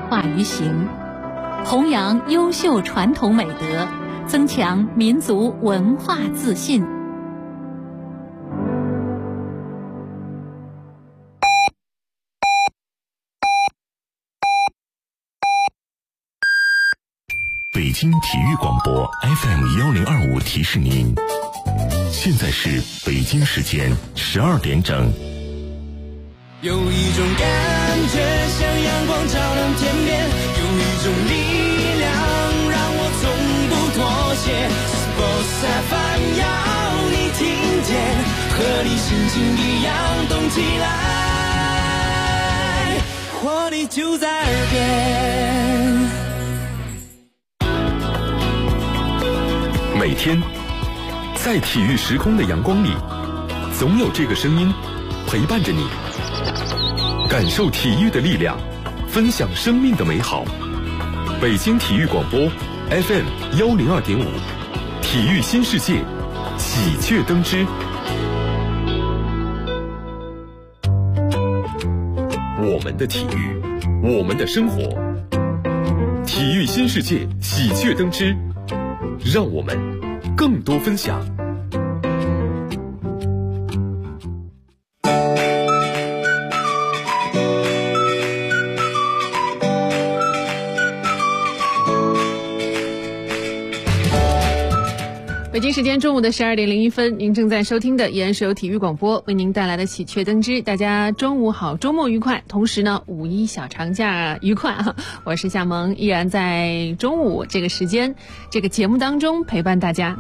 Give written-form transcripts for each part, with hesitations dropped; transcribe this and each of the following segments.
化于行，弘扬优秀传统美德，增强民族文化自信。 北京体育广播 FM1025 提示您，现在是北京时间12点整。 有一种感觉像阳光照亮天边，有一种力量让我从不妥协。Sports FM 要你听见，和你心情一样动起来，活力就在耳边。 每天在体育时空的阳光里，总有这个声音陪伴着你，感受体育的力量，分享生命的美好。北京体育广播 FM102.5，体育新世界，喜鹊登枝。我们的体育，我们的生活，体育新世界，喜鹊登枝，让我们更多分享。 北京时间中午的12点01分，您正在收听的依然是由体育广播为您带来的喜鹊登枝。大家中午好，周末愉快，同时呢五一小长假愉快啊！我是夏萌，依然在中午这个时间这个节目当中陪伴大家。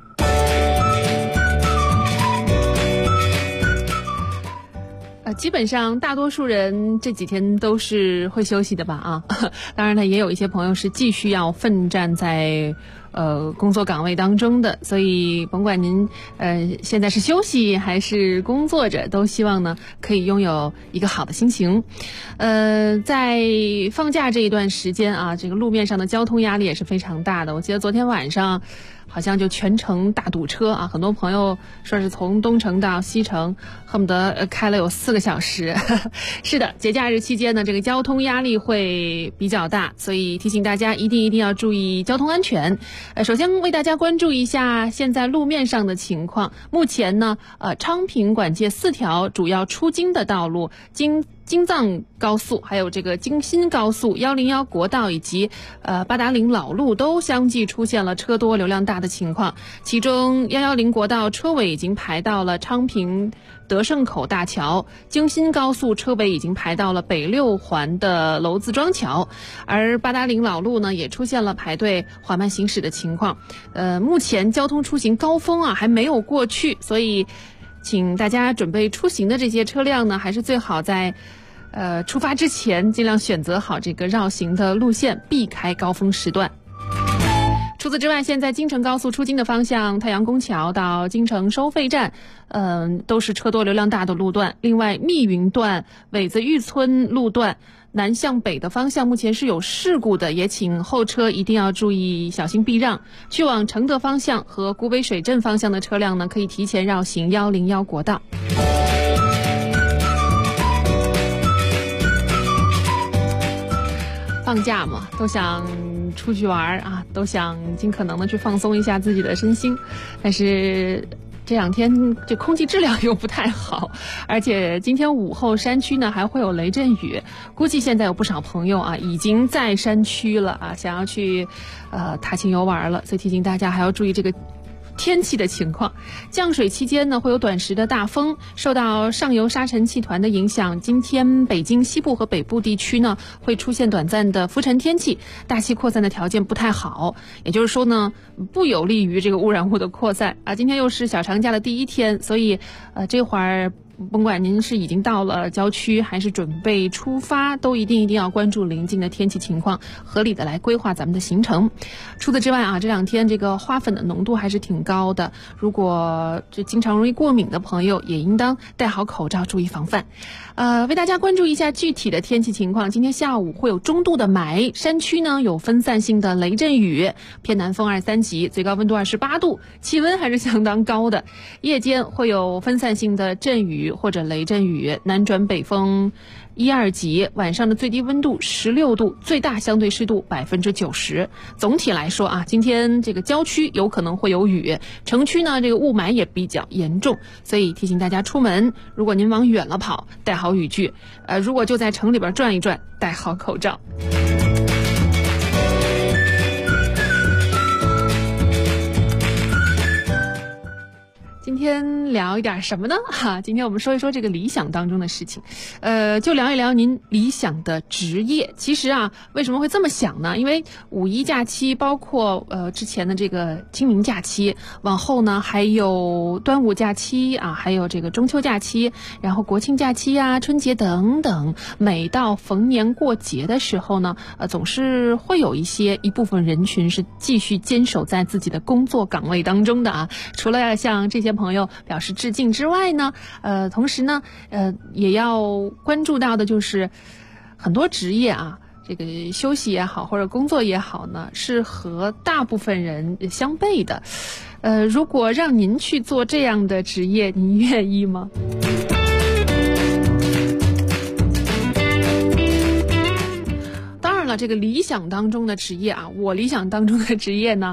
基本上大多数人这几天都是会休息的吧啊，当然呢也有一些朋友是继续要奋战在工作岗位当中的，所以甭管您现在是休息还是工作着，都希望呢可以拥有一个好的心情。在放假这一段时间啊，这个路面上的交通压力也是非常大的。我记得昨天晚上好像就全程大堵车啊，很多朋友说是从东城到西城恨不得开了有4个小时。是的，节假日期间呢，这个交通压力会比较大，所以提醒大家一定要注意交通安全。首先为大家关注一下现在路面上的情况。目前呢，昌平管界4条主要出京的道路，京藏高速，还有这个京新高速、101国道以及八达岭老路都相继出现了车多流量大的情况。其中110国道车尾已经排到了昌平德胜口大桥，京新高速车尾已经排到了北6环的娄子庄桥，而八达岭老路呢也出现了排队缓慢行驶的情况。目前交通出行高峰啊还没有过去，所以请大家准备出行的这些车辆呢，还是最好在出发之前尽量选择好这个绕行的路线，避开高峰时段。除此之外，现在京承高速出京的方向，太阳宫桥到京承收费站都是车多流量大的路段。另外密云段、苇子峪村路段南向北的方向目前是有事故的，也请后车一定要注意小心避让。去往承德方向和古北水镇方向的车辆呢，可以提前绕行101国道。放假嘛，都想出去玩啊，都想尽可能的去放松一下自己的身心，但是这2天这空气质量又不太好，而且今天午后山区呢还会有雷阵雨，估计现在有不少朋友啊已经在山区了啊，想要去踏青游玩了，所以提醒大家还要注意这个天气的情况。降水期间呢，会有短时的大风，受到上游沙尘气团的影响，今天北京西部和北部地区呢会出现短暂的浮尘天气，大气扩散的条件不太好，也就是说呢不有利于这个污染物的扩散啊。今天又是小长假的第1天，所以这会儿甭管您是已经到了郊区还是准备出发，都一定要关注临近的天气情况，合理的来规划咱们的行程。除此之外啊，这2天这个花粉的浓度还是挺高的，如果这经常容易过敏的朋友也应当戴好口罩，注意防范。为大家关注一下具体的天气情况。今天下午会有中度的霾，山区呢有分散性的雷阵雨，偏南风2、3级，最高温度28度，气温还是相当高的。夜间会有分散性的阵雨或者雷阵雨，南转北风 1、2级，晚上的最低温度16度，最大相对湿度90%。总体来说啊，今天这个郊区有可能会有雨，城区呢这个雾霾也比较严重，所以提醒大家出门，如果您往远了跑，带好雨具；如果就在城里边转一转，戴好口罩。今天聊一点什么呢？今天我们说一说这个理想当中的事情，就聊一聊您理想的职业。其实啊，为什么会这么想呢？因为五一假期，包括之前的这个清明假期，往后呢还有端午假期啊，还有这个中秋假期，然后国庆假期啊、春节等等。每到逢年过节的时候呢，总是会有一部分人群是继续坚守在自己的工作岗位当中的啊。除了向这些朋友表示致敬之外呢，同时呢，也要关注到的就是很多职业啊，这个休息也好或者工作也好呢，是和大部分人相悖的。如果让您去做这样的职业，您愿意吗？当然了，这个理想当中的职业啊，我理想当中的职业呢，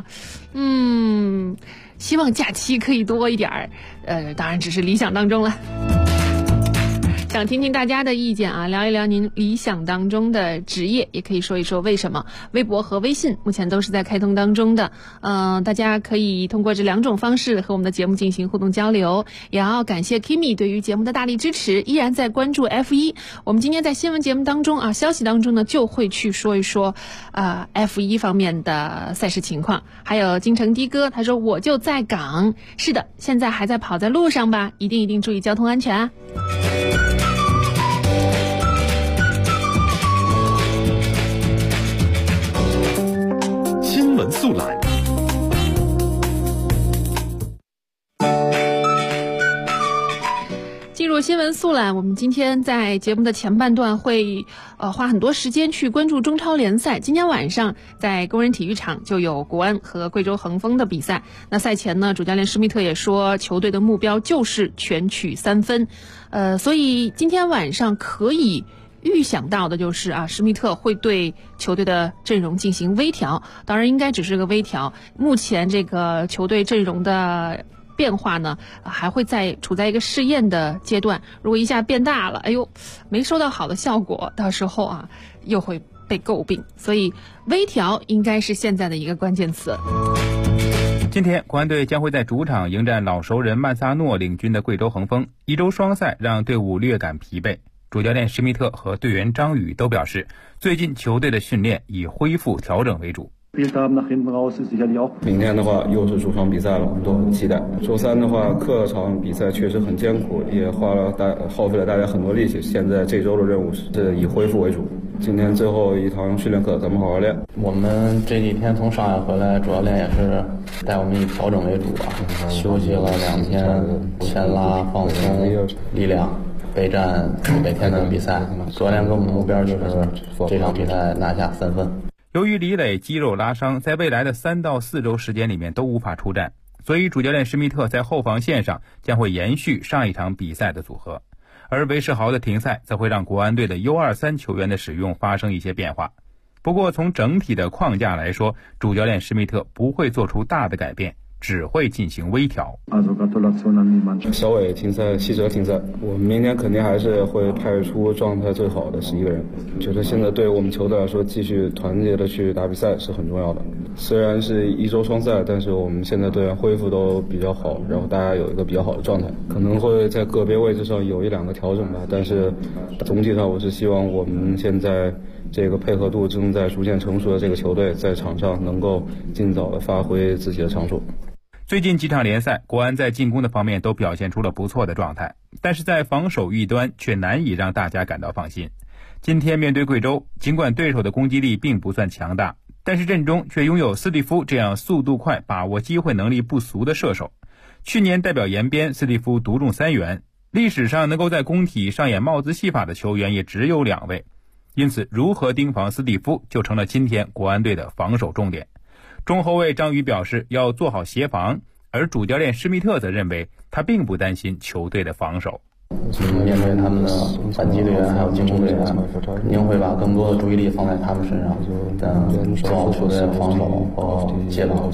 希望假期可以多一点儿，当然只是理想当中了。想听听大家的意见啊，聊一聊您理想当中的职业，也可以说一说为什么。微博和微信目前都是在开通当中的，大家可以通过这2种方式和我们的节目进行互动交流。也要感谢 Kimi 对于节目的大力支持，依然在关注 F1。我们今天在新闻节目当中啊，消息当中呢，就会去说一说F1 方面的赛事情况。还有京城的哥他说我就在港，是的，现在还在跑在路上吧，一定注意交通安全啊。 新闻速览。 进入新闻速览，我们今天在节目的前半段会花很多时间去关注中超联赛。今天晚上在工人体育场就有国安和贵州恒丰的比赛。那赛前呢，主教练施密特也说，球队的目标就是全取3分。所以今天晚上可以预想到的就是施密特会对球队的阵容进行微调，当然应该只是个微调。目前这个球队阵容的变化呢，还会处在一个试验的阶段。如果一下变大了，没收到好的效果，到时候又会被诟病。所以微调应该是现在的一个关键词。 今天国安队将会在主场迎战老熟人曼萨诺领军的贵州恒丰，一周双赛让队伍略感疲惫。主教练施密特和队员张宇都表示，最近球队的训练以恢复调整为主。 明天的话又是主场比赛了，我们都很期待。周三的话客场比赛确实很艰苦，也耗费了大家很多力气。现在这周的任务是以恢复为主。今天最后一堂训练课，咱们好好练。 我们这几天从上海回来，主教练也是带我们以调整为主吧，休息了2天，牵拉、放松、力量。备战每天的比赛，昨天给我们目标就是这场比赛拿下3分。 由于李磊肌肉拉伤，在未来的3到4周时间里面都无法出战，所以主教练施密特在后防线上将会延续上一场比赛的组合，而韦世豪的停赛则会让国安队的 U23 球员的使用发生一些变化。不过从整体的框架来说，主教练施密特不会做出大的改变，只会进行微调。 小伟停赛，希哲停赛，我们明天肯定还是会派出状态最好的11个人。觉得现在对于我们球队来说，继续团结的去打比赛是很重要的。虽然是一周双赛，但是我们现在队员恢复都比较好，然后大家有一个比较好的状态，可能会在个别位置上有1-2个调整吧，但是总体上我是希望我们现在这个配合度正在逐渐成熟的这个球队在场上能够尽早的发挥自己的长处。 最近几场联赛，国安在进攻的方面都表现出了不错的状态，但是在防守一端却难以让大家感到放心。今天面对贵州，尽管对手的攻击力并不算强大，但是阵中却拥有斯蒂夫这样速度快、把握机会能力不俗的射手。去年代表延边，斯蒂夫独中3元，历史上能够在工体上演帽子戏法的球员也只有2位，因此如何盯防斯蒂夫就成了今天国安队的防守重点。中后卫张宇表示要做好协防，而主教练施密特则认为他并不担心球队的防守。 面对他们的反击队员还有进攻队员，肯定会把更多的注意力放在他们身上，做好球队的防守和接防。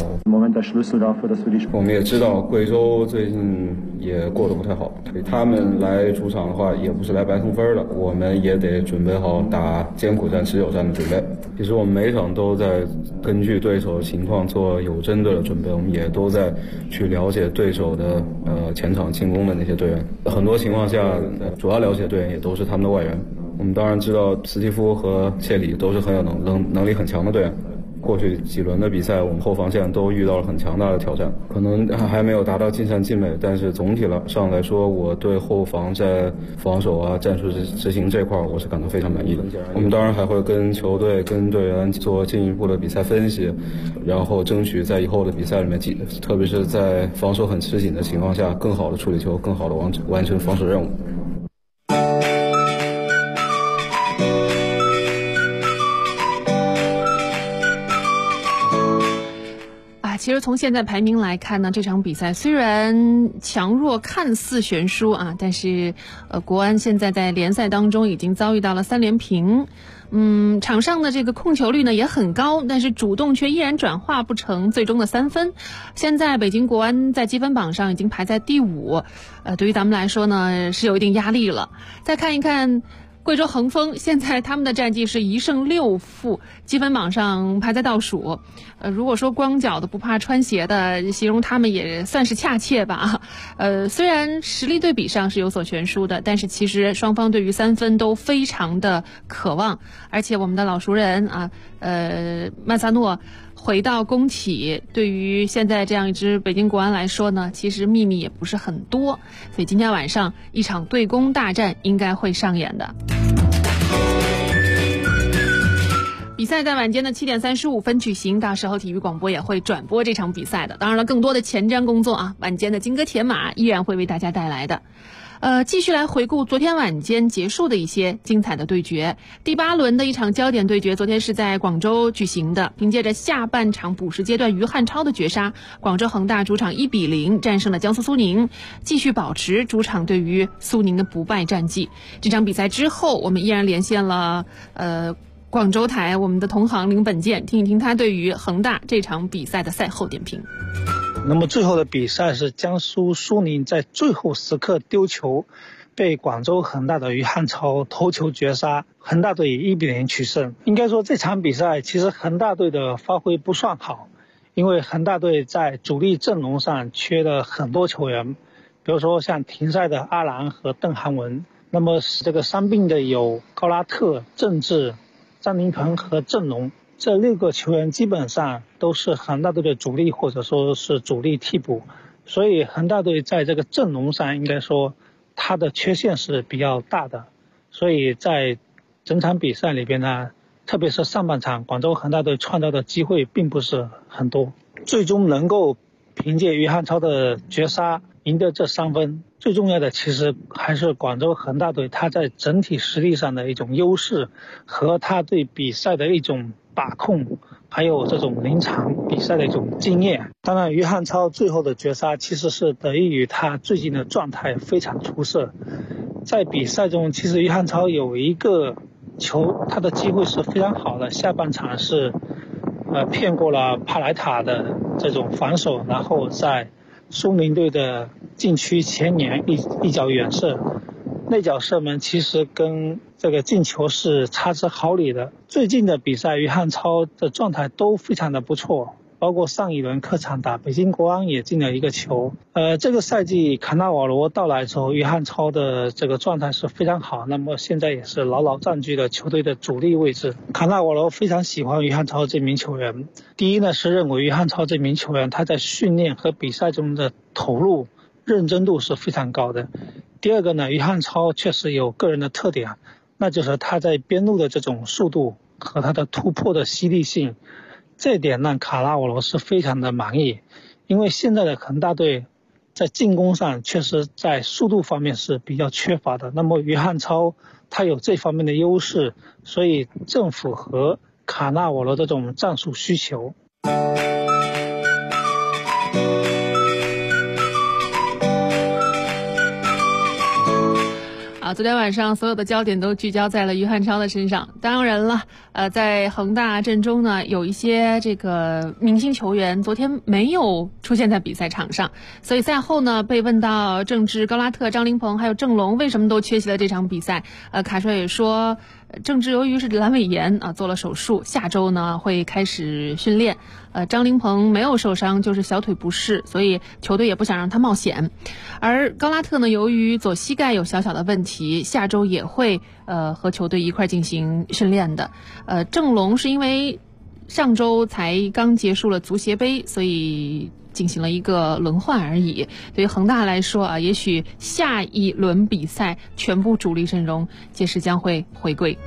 我们也知道贵州最近也过得不太好，所以他们来主场的话也不是来白送分的，我们也得准备好打艰苦战、持久战的准备。其实我们每一场都在根据对手情况做有针对的准备，我们也都在去了解对手的前场进攻的那些队员，很多情况下主要了解队员也都是他们的外援。我们当然知道斯蒂夫和切里都是很有能力很强的队员。过去几轮的比赛，我们后防线都遇到了很强大的挑战，可能还没有达到尽善尽美，但是总体上来说，我对后防在防守啊、战术执行这块我是感到非常满意的。我们当然还会跟球队、跟队员做进一步的比赛分析，然后争取在以后的比赛里面，特别是在防守很吃紧的情况下，更好的处理球，更好的完成防守任务。 其实从现在排名来看呢，这场比赛虽然强弱看似悬殊啊，但是国安现在在联赛当中已经遭遇到了3连平。场上的这个控球率呢也很高，但是主动却依然转化不成最终的3分。现在北京国安在积分榜上已经排在第5，对于咱们来说呢是有一定压力了。再看一看贵州恒丰，现在他们的战绩是1胜6负，积分榜上排在倒数。如果说光脚的不怕穿鞋的，形容他们也算是恰切吧。虽然实力对比上是有所悬殊的，但是其实双方对于3分都非常的渴望。而且我们的老熟人啊，曼萨诺回到工体，对于现在这样一支北京国安来说呢，其实秘密也不是很多。所以今天晚上一场对攻大战应该会上演的。比赛在晚间的7点35分举行，到时候体育广播也会转播这场比赛的。当然了，更多的前瞻工作啊，晚间的金戈铁马依然会为大家带来的。继续来回顾昨天晚间结束的一些精彩的对决。第8轮的一场焦点对决，昨天是在广州举行的。凭借着下半场补时阶段于汉超的绝杀，广州恒大主场1比0战胜了江苏苏宁，继续保持主场对于苏宁的不败战绩。这场比赛之后，我们依然连线了广州台我们的同行林本健，听一听他对于恒大这场比赛的赛后点评。 那么最后的比赛是江苏苏宁在最后时刻丢球，被广州恒大的于汉超头球绝杀，恒大队1比0取胜。应该说这场比赛其实恒大队的发挥不算好，因为恒大队在主力阵容上缺了很多球员，比如说像停赛的阿兰和邓涵文，那么这个伤病的有高拉特、郑智、张琳芃和郑龙，这6个球员基本上都是恒大队的主力或者说是主力替补，所以恒大队在这个阵容上应该说它的缺陷是比较大的。所以在整场比赛里边呢，特别是上半场，广州恒大队创造的机会并不是很多，最终能够凭借于汉超的绝杀赢得这3分。最重要的其实还是广州恒大队他在整体实力上的一种优势和他对比赛的一种把控，还有这种临场比赛的一种经验。当然于汉超最后的绝杀其实是得益于他最近的状态非常出色。在比赛中其实于汉超有一个球他的机会是非常好的，下半场是骗过了帕莱塔的这种防守，然后在苏宁队的禁区前沿一脚远射，那脚射门其实跟这个进球是差之毫厘的。最近的比赛于汉超的状态都非常的不错，包括上一轮客场打北京国安也进了1个球。这个赛季卡纳瓦罗到来之后，于汉超的这个状态是非常好，那么现在也是牢牢占据了球队的主力位置。卡纳瓦罗非常喜欢于汉超这名球员，第一呢是认为于汉超这名球员他在训练和比赛中的投入认真度是非常高的。第二个呢，于汉超确实有个人的特点，那就是他在边路的这种速度和他的突破的犀利性，这点让卡纳瓦罗是非常的满意。因为现在的恒大队在进攻上确实在速度方面是比较缺乏的，那么于汉超他有这方面的优势，所以正符合卡纳瓦罗的这种战术需求。 昨天晚上所有的焦点都聚焦在了于汉超的身上。当然了，在恒大阵中呢，有一些这个明星球员昨天没有出现在比赛场上，所以赛后呢，被问到郑智、高拉特、张琳芃还有郑龙为什么都缺席了这场比赛，卡帅也说，郑智由于是阑尾炎做了手术，下周呢会开始训练。张琳芃没有受伤，就是小腿不适，所以球队也不想让他冒险。而高拉特呢，由于左膝盖有小小的问题，下周也会和球队一块进行训练的。郑龙是因为上周才刚结束了足协杯，所以进行了一个轮换而已。对于恒大来说也许下一轮比赛全部主力阵容届时将会回归。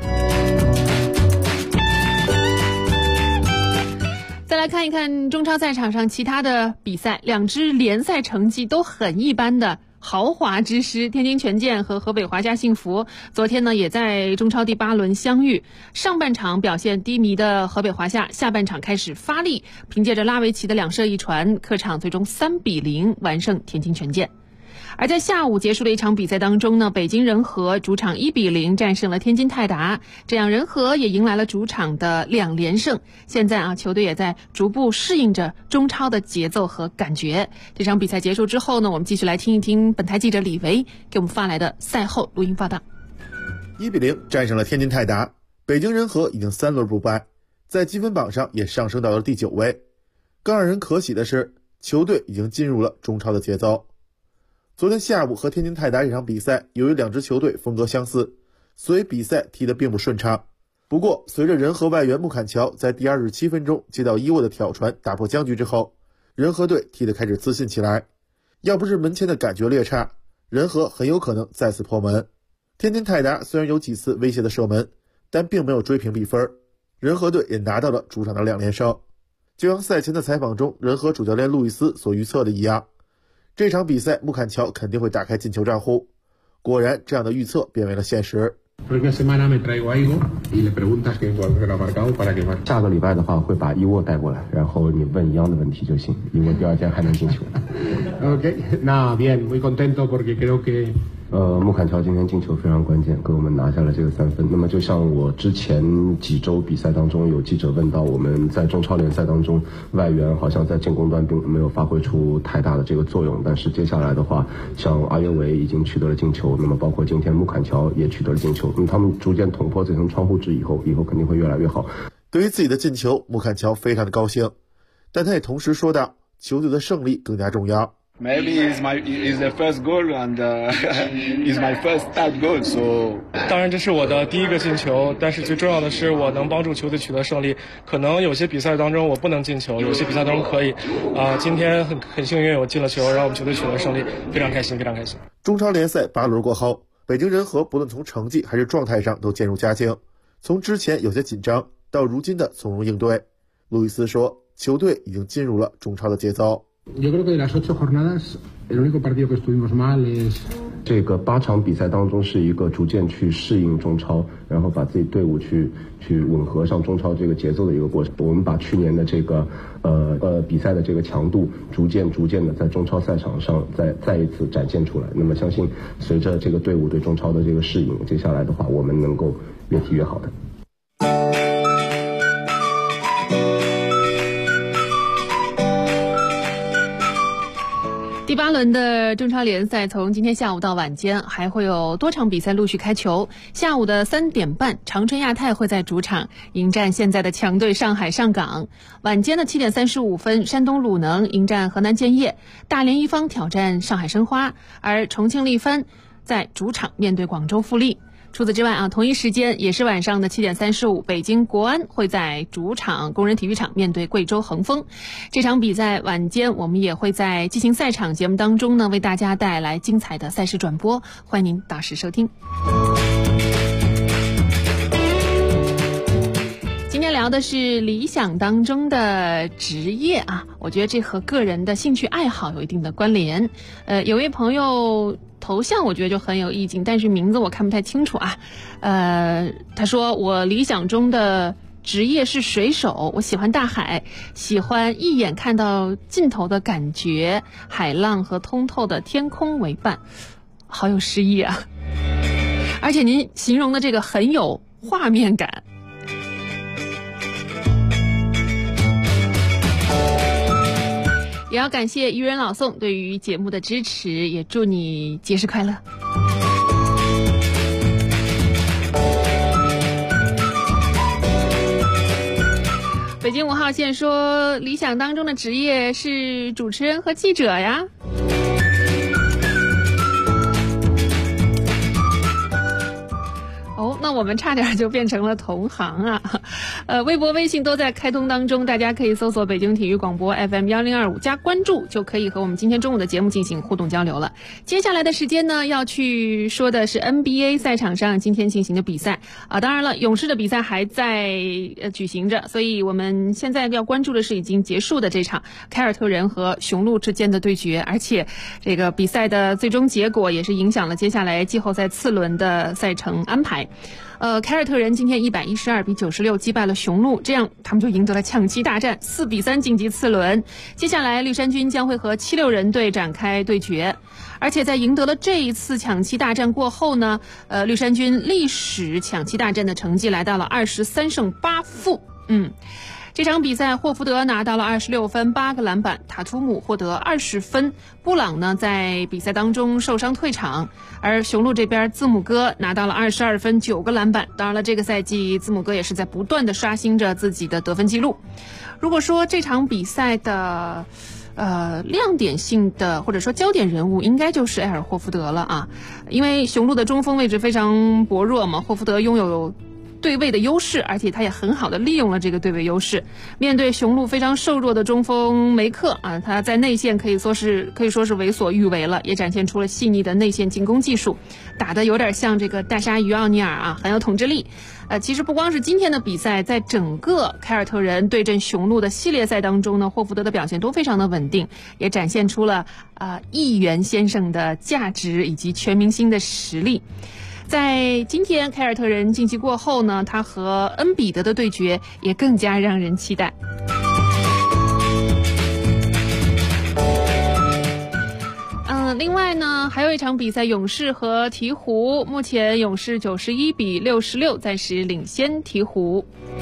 再来看一看中超赛场上其他的比赛，两支联赛成绩都很一般的豪华之师天津权健和河北华夏幸福，昨天呢也在中超第8轮相遇。上半场表现低迷的河北华夏，下半场开始发力，凭借着拉维奇的2射1传，客场最终3-0完胜天津权健。而在下午结束的一场比赛当中呢，北京人和主场1-0战胜了天津泰达，这样人和也迎来了主场的2连胜。现在球队也在逐步适应着中超的节奏和感觉。这场比赛结束之后呢，我们继续来听一听本台记者李维给我们发来的赛后录音报道。 1-0战胜了天津泰达，北京人和已经3轮不败，在积分榜上也上升到了第9位。更让人可喜的是，球队已经进入了中超的节奏。昨天下午和天津泰达这场比赛，由于两支球队风格相似，所以比赛踢得并不顺畅。不过随着人和外援穆坎乔在第27分钟接到伊沃的挑传打破僵局之后，人和队踢得开始自信起来。要不是门前的感觉略差，人和很有可能再次破门。天津泰达虽然有几次威胁的射门，但并没有追平比分，人和队也拿到了主场的2连胜。就像赛前的采访中人和主教练路易斯所预测的一样，这场比赛穆坎乔肯定会打开进球账户。果然这样的预测变为了现实。 下个礼拜的话会把伊沃带过来，然后你问一样的问题就行，因为第2天还能进球。 Okay, nada, bien, muy contento porque creo que 穆坎乔今天进球非常关键，给我们拿下了这个3分。那么就像我之前几周比赛当中有记者问到，我们在中超联赛当中外援好像在进攻端并没有发挥出太大的这个作用，但是接下来的话，像阿约维已经取得了进球，那么包括今天穆坎乔也取得了进球，那么他们逐渐捅破这层窗户纸以后肯定会越来越好。 对于自己的进球，穆坎乔非常的高兴，但他也同时说到，球队的胜利更加重要。 Maybe it's the first goal and it's my first start goal. So 当然这是我的第一个进球，但是最重要的是我能帮助球队取得胜利。可能有些比赛当中我不能进球，有些比赛当中可以。今天很幸运我进了球，让我们球队取得胜利，非常开心，非常开心。 中超联赛8轮过后，北京人和不论从成绩还是状态上都渐入佳境，从之前有些紧张到如今的从容应对。路易斯说，球队已经进入了中超的节奏。 Yo creo que de las 8 jornadas, el único partido que estuvimos mal es 这个8场比赛当中是一个逐渐去适应中超，然后把自己队伍去吻合上中超这个节奏的一个过程。我们把去年的这个比赛的这个强度逐渐的在中超赛场上再一次展现出来。那么相信随着这个队伍对中超的这个适应，接下来的话我们能够越踢越好的。 第8轮的中超联赛从今天下午到晚间还会有多场比赛陆续开球。下午的3点半，长春亚泰会在主场迎战现在的强队上海上港。晚间的7点35分，山东鲁能迎战河南建业，大连一方挑战上海申花，而重庆力帆在主场面对广州富力。除此之外同一时间也是晚上的7点35，北京国安会在主场工人体育场面对贵州恒丰。这场比赛晚间我们也会在激情赛场节目当中呢为大家带来精彩的赛事转播，欢迎您到时收听。今天聊的是理想当中的职业我觉得这和个人的兴趣爱好有一定的关联。有位朋友头像我觉得就很有意境，但是名字我看不太清楚他说我理想中的职业是水手，我喜欢大海，喜欢一眼看到尽头的感觉，海浪和通透的天空为伴。好有诗意而且您形容的这个很有画面感。也要感谢渔人老宋对于节目的支持，也祝你节日快乐。北京5号线说，理想当中的职业是主持人和记者呀。哦，那我们差点就变成了同行啊！微博、微信都在开通当中，大家可以搜索北京体育广播 FM1025加关注，就可以和我们今天中午的节目进行互动交流了。接下来的时间呢，要去说的是 NBA 赛场上今天进行的比赛啊。当然了，勇士的比赛还在举行着，所以我们现在要关注的是已经结束的这场凯尔特人和雄鹿之间的对决，而且这个比赛的最终结果也是影响了接下来季后赛次轮的赛程安排。凯尔特人今天112比96击败了雄鹿，这样他们就赢得了抢七大战，4比3晋级次轮。接下来绿衫军将会和76人队展开对决，而且在赢得了这一次抢七大战过后呢，绿衫军历史抢七大战的成绩来到了23胜8负。这场比赛，霍福德拿到了26分，8个篮板，塔图姆获得20分，布朗呢在比赛当中受伤退场，而雄鹿这边字母哥拿到了22分，9个篮板。当然了，这个赛季字母哥也是在不断的刷新着自己的得分记录。如果说这场比赛的亮点性的或者说焦点人物应该就是埃尔霍福德了啊，因为雄鹿的中锋位置非常薄弱嘛，霍福德拥有对位的优势，而且他也很好的利用了这个对位优势。面对雄鹿非常瘦弱的中锋梅克啊，他在内线可以说是为所欲为了，也展现出了细腻的内线进攻技术，打得有点像这个大鲨鱼奥尼尔啊，很有统治力。其实不光是今天的比赛，在整个凯尔特人对阵雄鹿的系列赛当中呢，霍福德的表现都非常的稳定，也展现出了亿元先生的价值以及全明星的实力。在今天凯尔特人晋级过后呢，他和恩比德的对决也更加让人期待。另外呢，还有一场比赛，勇士和鹈鹕，目前勇士91比66暂时领先鹈鹕。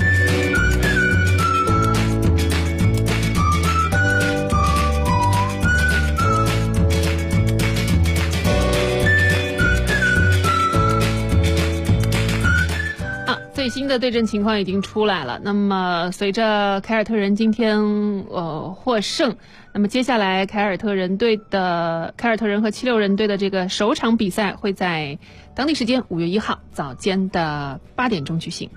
最新的对阵情况已经出来了。那么随着凯尔特人今天获胜，那么接下来凯尔特人和76人队的这个首场比赛会在当地时间5月1号早间的8点钟举行。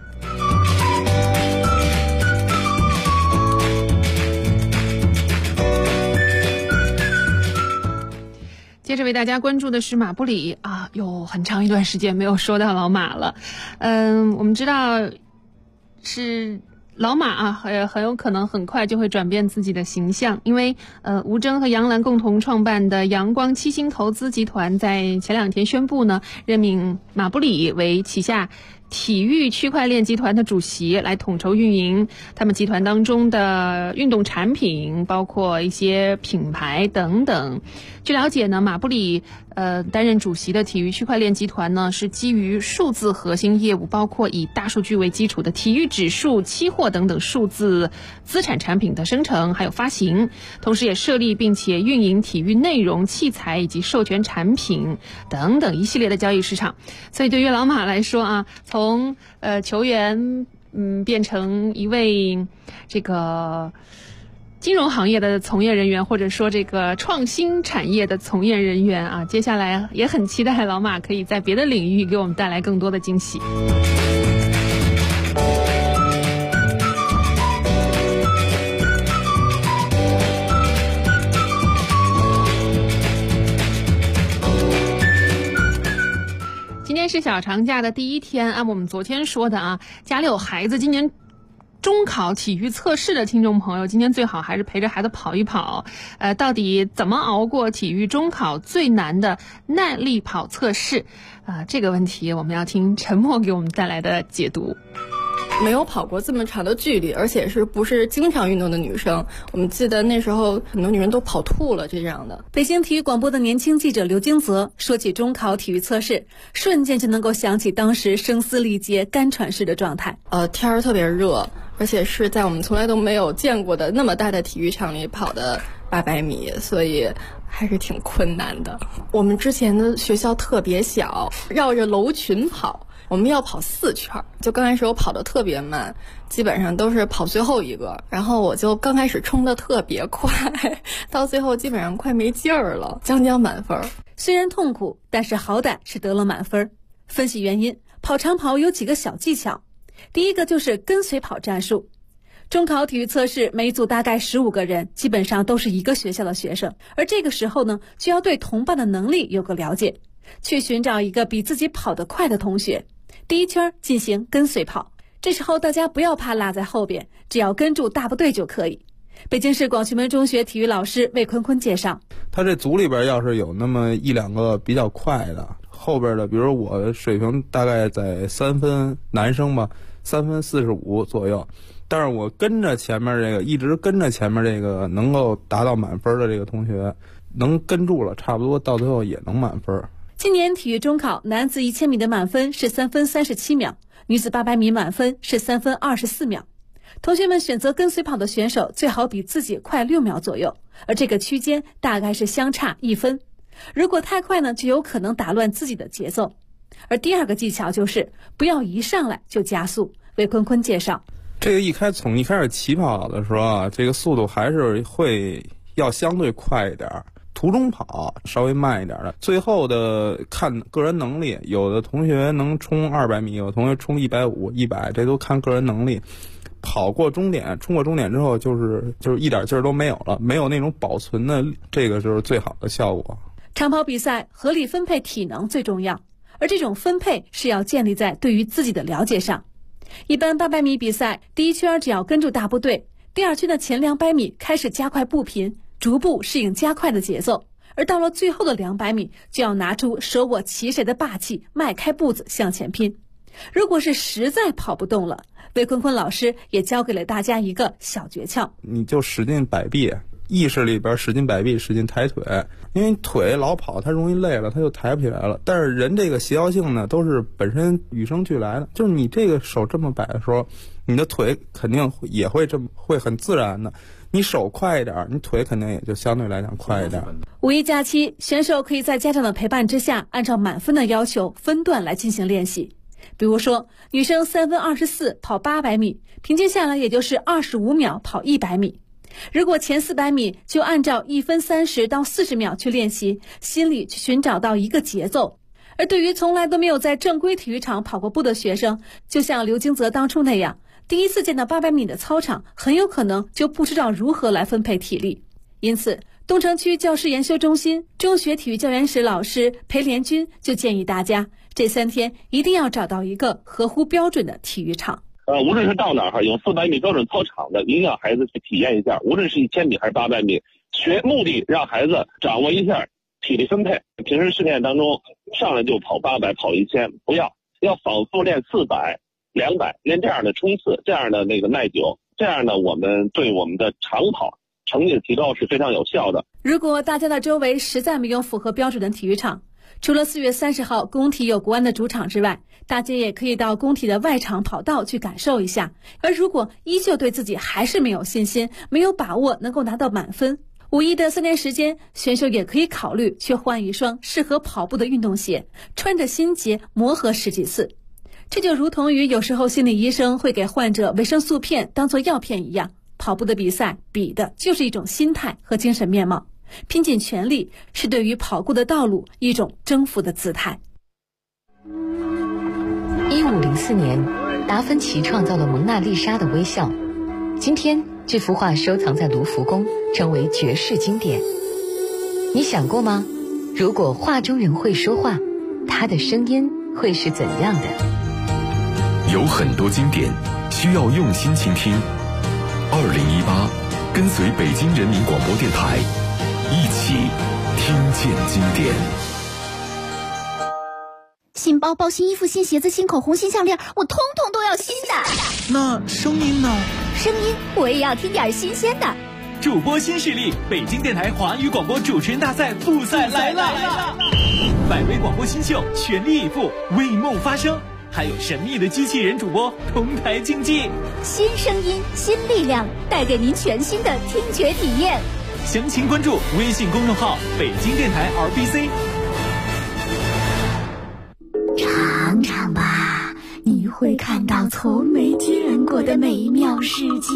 接着为大家关注的是马布里啊，有很长一段时间没有说到老马了。我们知道是老马啊，很有可能很快就会转变自己的形象，因为吴征和杨澜共同创办的阳光七星投资集团在前2天宣布呢，任命马布里为旗下体育区块链集团的主席，来统筹运营他们集团当中的运动产品，包括一些品牌等等。据了解呢，马布里担任主席的体育区块链集团呢，是基于数字核心业务，包括以大数据为基础的体育指数、期货等等数字资产产品的生成还有发行，同时也设立并且运营体育内容、器材以及授权产品等等一系列的交易市场。所以对于老马来说啊，从球员变成一位这个金融行业的从业人员，或者说这个创新产业的从业人员啊，接下来也很期待老马可以在别的领域给我们带来更多的惊喜。今天是小长假的第1天，按我们昨天说的啊，家里有孩子今年中考体育测试的听众朋友，今天最好还是陪着孩子跑一跑。到底怎么熬过体育中考最难的耐力跑测试？这个问题我们要听陈默给我们带来的解读。 没有跑过这么长的距离，而且不是经常运动的女生。我们记得那时候很多女人都跑吐了这样的。 北京体育广播的年轻记者刘金泽说起中考体育测试，瞬间就能够想起当时声嘶力竭、干喘式的状态。 天儿特别热，而且是在我们从来都没有见过的那么大的体育场里跑的800米，所以还是挺困难的。我们之前的学校特别小，绕着楼群跑，我们要跑4圈。就刚开始我跑得特别慢，基本上都是跑最后一个，然后我就刚开始冲得特别快，到最后基本上快没劲儿了，将将满分。 虽然痛苦，但是好歹是得了满分。分析原因，跑长跑有几个小技巧。第一个就是跟随跑战术。中考体育测试每组大概15个人，基本上都是一个学校的学生，而这个时候呢，就要对同伴的能力有个了解，去寻找一个比自己跑得快的同学，第一圈进行跟随跑。这时候大家不要怕落在后边，只要跟住大部队就可以。北京市广渠门中学体育老师魏坤坤介绍， 他这组里边要是有那么1-2个比较快的，后边的比如我水平大概在3分，男生吧3分45左右，但是我跟着前面这个一直跟着前面这个能够达到满分的这个同学能跟住了，差不多到最后也能满分。 今年体育中考男子1000米的满分是3分37秒，女子800米满分是3分24秒。同学们选择跟随跑的选手最好比自己快6秒左右，而这个区间大概是相差1分。如果太快呢，就有可能打乱自己的节奏。而第二个技巧就是不要一上来就加速。魏坤坤介绍， 这个从一开始起跑的时候啊，这个速度还是会要相对快一点，途中跑稍微慢一点的，最后的看个人能力，有的同学能冲200米，有的同学冲150、100，这都看个人能力。跑过终点，冲过终点之后就是一点劲儿都没有了，没有那种保存的，这个就是最好的效果。 长跑比赛合理分配体能最重要，而这种分配是要建立在对于自己的了解上。一般800米比赛，第一圈只要跟住大部队，第二圈的前200米开始加快步频，逐步适应加快的节奏，而到了最后的200米，就要拿出舍我其谁的霸气，迈开步子向前拼。如果是实在跑不动了，魏坤坤老师也教给了大家一个小诀窍， 你就使劲摆臂，意识里边使劲摆臂，使劲抬腿，因为腿老跑它容易累了，它就抬不起来了。但是人这个协调性呢，都是本身与生俱来的，就是你这个手这么摆的时候，你的腿肯定也会会很自然的。你手快一点，你腿肯定也就相对来讲快一点。 五一假期，选手可以在家长的陪伴之下，按照满分的要求分段来进行练习。比如说，女生3分24跑800米，平均下来也就是25秒跑100米。如果前400米就按照1分30到40秒去练习，心里去寻找到一个节奏。而对于从来都没有在正规体育场跑过步的学生，就像刘金泽当初那样，第一次见到800米的操场，很有可能就不知道如何来分配体力。因此，东城区教师研修中心中学体育教研室老师裴连军就建议大家，这3天一定要找到一个合乎标准的体育场。 无论是到哪儿有400米标准操场的，一定让孩子去体验一下，无论是1000米还是800米，目的让孩子掌握一下体力分配。平时训练当中上来就跑800跑1000，不要反复练400、200，练这样的冲刺，这样的耐久，这样呢我们对我们的长跑成绩的提高是非常有效的。 如果大家的周围实在没有符合标准的体育场，除了4月30号工体有国安的主场之外，大家也可以到工体的外场跑道去感受一下。而如果依旧对自己还是没有信心，没有把握能够拿到满分，5一的3天时间，选手也可以考虑去换一双适合跑步的运动鞋，穿着新鞋磨合10几次。这就如同于有时候心理医生会给患者维生素片当作药片一样，跑步的比赛比的就是一种心态和精神面貌，拼尽全力是对于跑过的道路一种征服的姿态。 1504年，达芬奇创造了蒙娜丽莎的微笑，今天这幅画收藏在卢浮宫，成为绝世经典。你想过吗？如果画中人会说话，他的声音会是怎样的？ 有很多经典需要用心倾听。2018，跟随北京人民广播电台，一起听见经典。 新包包、新衣服、新鞋子、新口红、新项链，我通通都要新的。 那声音呢？ 声音我也要听点新鲜的。 主播新势力，北京电台华语广播主持人大赛复赛来了！100位广播新秀全力以赴，为梦发声，还有神秘的机器人主播同台竞技。 新声音，新力量，带给您全新的听觉体验。 详情关注微信公众号北京电台 RBC。 尝尝吧，你会看到从没见过的美妙世界。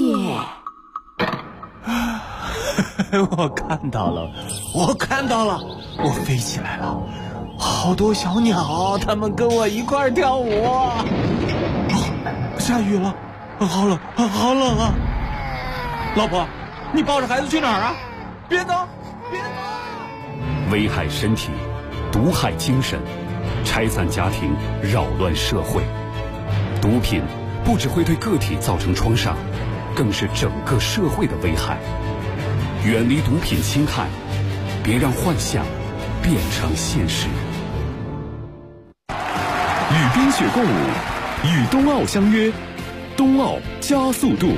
我看到了，我飞起来了，好多小鸟，它们跟我一块跳舞。下雨了，好冷啊！老婆，你抱着孩子去哪儿啊？别走！ 危害身体，毒害精神，拆散家庭，扰乱社会。毒品不只会对个体造成创伤，更是整个社会的危害。远离毒品侵害，别让幻想变成现实。 与冰雪共舞，与冬奥相约，冬奥加速度。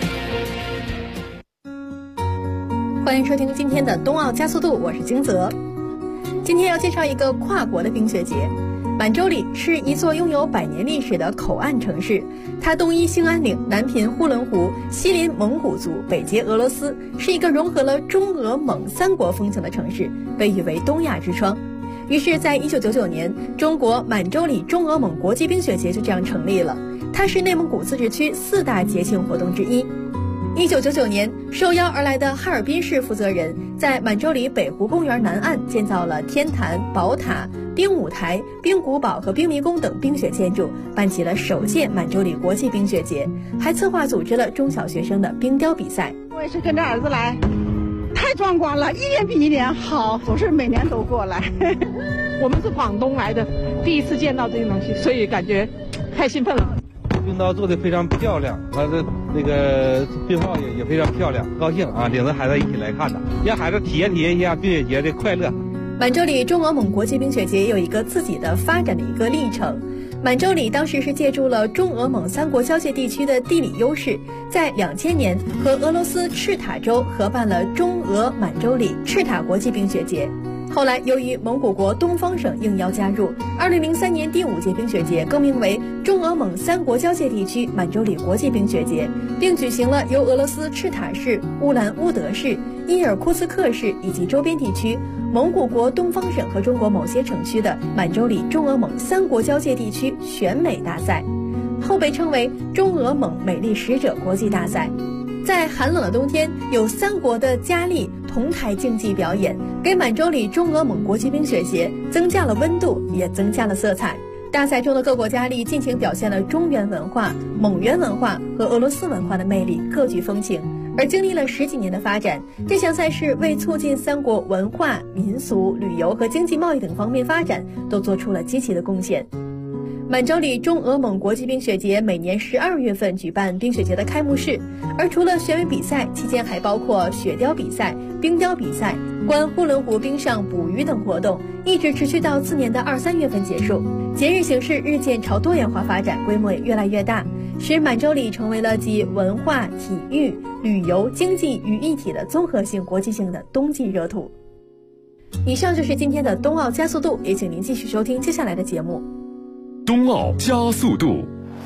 欢迎收听今天的冬奥加速度，我是金泽。今天要介绍一个跨国的冰雪节。满洲里是一座拥有100年历史的口岸城市，它东依兴安岭，南濒呼伦湖，西临蒙古族，北接俄罗斯，是一个融合了中俄蒙3国风情的城市，被誉为东亚之窗。于是在1999年，中国满洲里中俄蒙国际冰雪节就这样成立了，它是内蒙古自治区4大节庆活动之一。1999年，受邀而来的哈尔滨市负责人在满洲里北湖公园南岸建造了天坛、宝塔、冰舞台、冰古堡和冰迷宫等冰雪建筑，办起了首届满洲里国际冰雪节，还策划组织了中小学生的冰雕比赛。 我也是跟着儿子来，太壮观了，一年比一年好，我是每年都过来。我们是广东来的，第一次见到这个东西，所以感觉太兴奋了。 冰刀做的非常漂亮，完了那个冰炮也非常漂亮，高兴啊！领着孩子一起来看的，让孩子体验一下冰雪节的快乐。 满洲里中俄蒙国际冰雪节有一个自己的发展的一个历程。满洲里当时是借助了中俄蒙3国交界地区的地理优势，在2000年和俄罗斯赤塔州合办了中俄满洲里赤塔国际冰雪节。后来由于蒙古国东方省应邀加入，2003年第5届冰雪节更名为中俄蒙3国交界地区满洲里国际冰雪节，并举行了由俄罗斯赤塔市、乌兰乌德市、伊尔库茨克市以及周边地区、蒙古国东方省和中国某些城区的满洲里中俄蒙3国交界地区选美大赛，后被称为中俄蒙美丽使者国际大赛。在寒冷的冬天，有3国的佳丽同台竞技表演，给满洲里中俄蒙国际冰雪节增加了温度，也增加了色彩。大赛中的各国佳丽尽情表现了中原文化、蒙元文化和俄罗斯文化的魅力，各具风情。而经历了10几年的发展，这项赛事为促进3国文化、民俗、旅游和经济贸易等方面发展，都做出了积极的贡献。满洲里中俄蒙国际冰雪节每年12月份举办冰雪节的开幕式，而除了选美比赛，期间还包括雪雕比赛、冰雕比赛、观呼伦湖冰上捕鱼等活动，一直持续到次年的2、3月份结束。节日形式日渐朝多元化发展，规模也越来越大，使满洲里成为了集文化、体育、旅游、经济于一体的综合性国际性的冬季热土。以上就是今天的冬奥加速度，也请您继续收听接下来的节目。 冬奥加速度，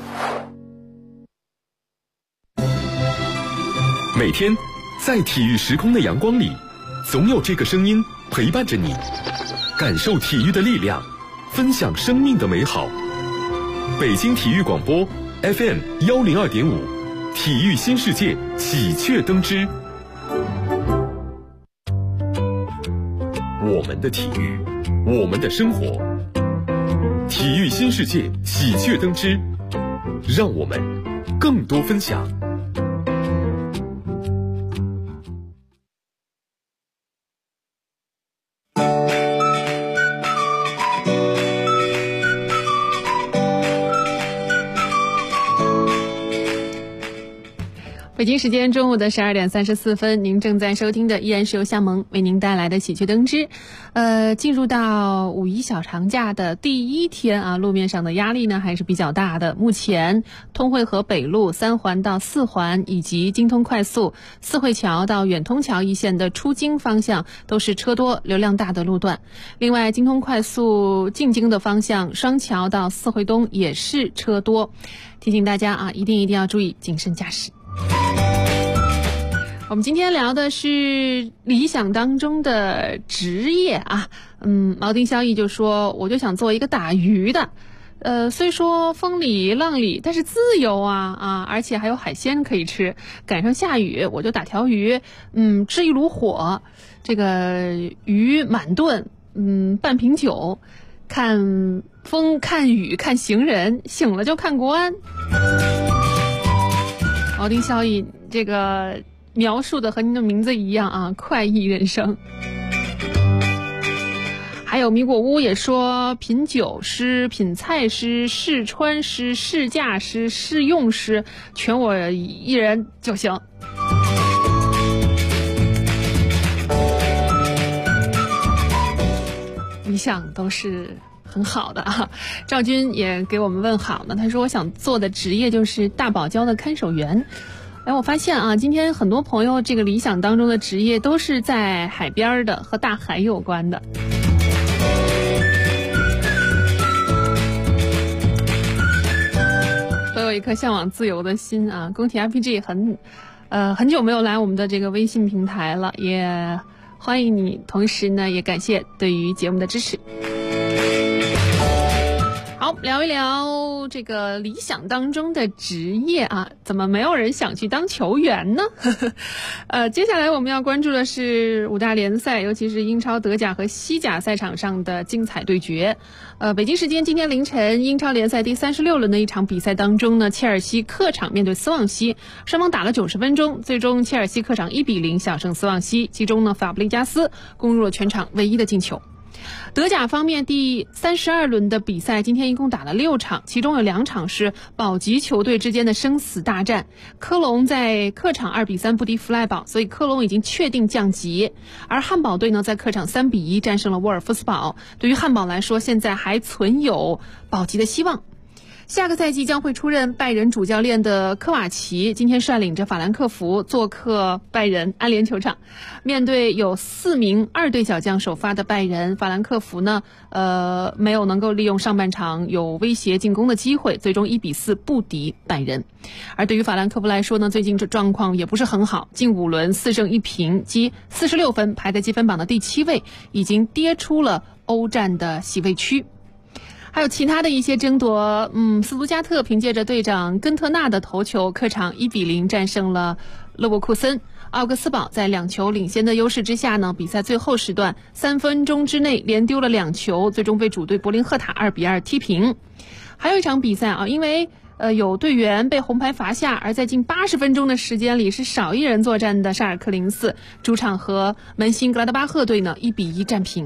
每天在体育时空的阳光里，总有这个声音陪伴着你，感受体育的力量，分享生命的美好。北京体育广播 FM 102.5，体育新世界喜鹊登枝。我们的体育，我们的生活。体育新世界喜鹊登枝，让我们更多分享。 北京时间中午的12点34分，您正在收听的依然是由夏萌为您带来的喜鹊登枝。进入到五一小长假的第一天啊，路面上的压力呢还是比较大的。目前通惠河北路3环到4环以及京通快速四惠桥到远通桥一线的出京方向都是车多流量大的路段。另外，京通快速进京的方向双桥到四惠东也是车多，提醒大家啊，一定要注意谨慎驾驶。我们今天聊的是理想当中的职业啊，铆钉萧逸就说，我就想做一个打鱼的，虽说风里浪里，但是自由啊，而且还有海鲜可以吃。赶上下雨，我就打条鱼，支一炉火，这个鱼满炖，半瓶酒，看风看雨看行人，醒了就看国安。铆钉萧逸这个描述的和您的名字一样啊，快意人生。还有米果屋也说，品酒师、品菜师、试穿师、试驾师、试用师，全我一人就行。理想都是很好的啊。赵军也给我们问好呢，他说我想做的职业就是大堡礁的看守员。我发现啊，今天很多朋友这个理想当中的职业都是在海边的，和大海有关的。都有一颗向往自由的心啊！工体 RPG 很久没有来我们的这个微信平台了，也欢迎你，同时呢也感谢对于节目的支持。好，聊一聊这个理想当中的职业啊，怎么没有人想去当球员呢？接下来我们要关注的是5大联赛，尤其是英超、德甲和西甲赛场上的精彩对决。北京时间今天凌晨，英超联赛第36轮的一场比赛当中呢，切尔西客场面对斯旺西，双方打了90分钟，最终切尔西客场1-0小胜斯旺西，其中呢，法布雷加斯攻入了全场唯一的进球。德甲方面，第32轮的比赛今天一共打了6场，其中有2场是保级球队之间的生死大战。科隆在客场2-3不敌弗赖堡，所以科隆已经确定降级。而汉堡队呢，在客场3-1战胜了沃尔夫斯堡，对于汉堡来说，现在还存有保级的希望。下个赛季将会出任拜仁主教练的科瓦奇今天率领着法兰克福做客拜仁安联球场，面对有4名2队小将首发的拜仁，法兰克福呢没有能够利用上半场有威胁进攻的机会，最终1-4不敌拜仁。而对于法兰克福来说呢，最近这状况也不是很好，近5轮4胜1平，积46分，排在积分榜的第7位，已经跌出了欧战的席位区。还有其他的一些争夺，斯图加特凭借着队长根特纳的头球，客场1-0战胜了勒沃库森。奥格斯堡在2球领先的优势之下呢，比赛最后时段3分钟之内连丢了2球，最终被主队柏林赫塔2-2踢平。还有一场比赛啊，因为有队员被红牌罚下，而在近80分钟的时间里是少一人作战的沙尔克零四主场和门兴格拉德巴赫队呢1-1战平。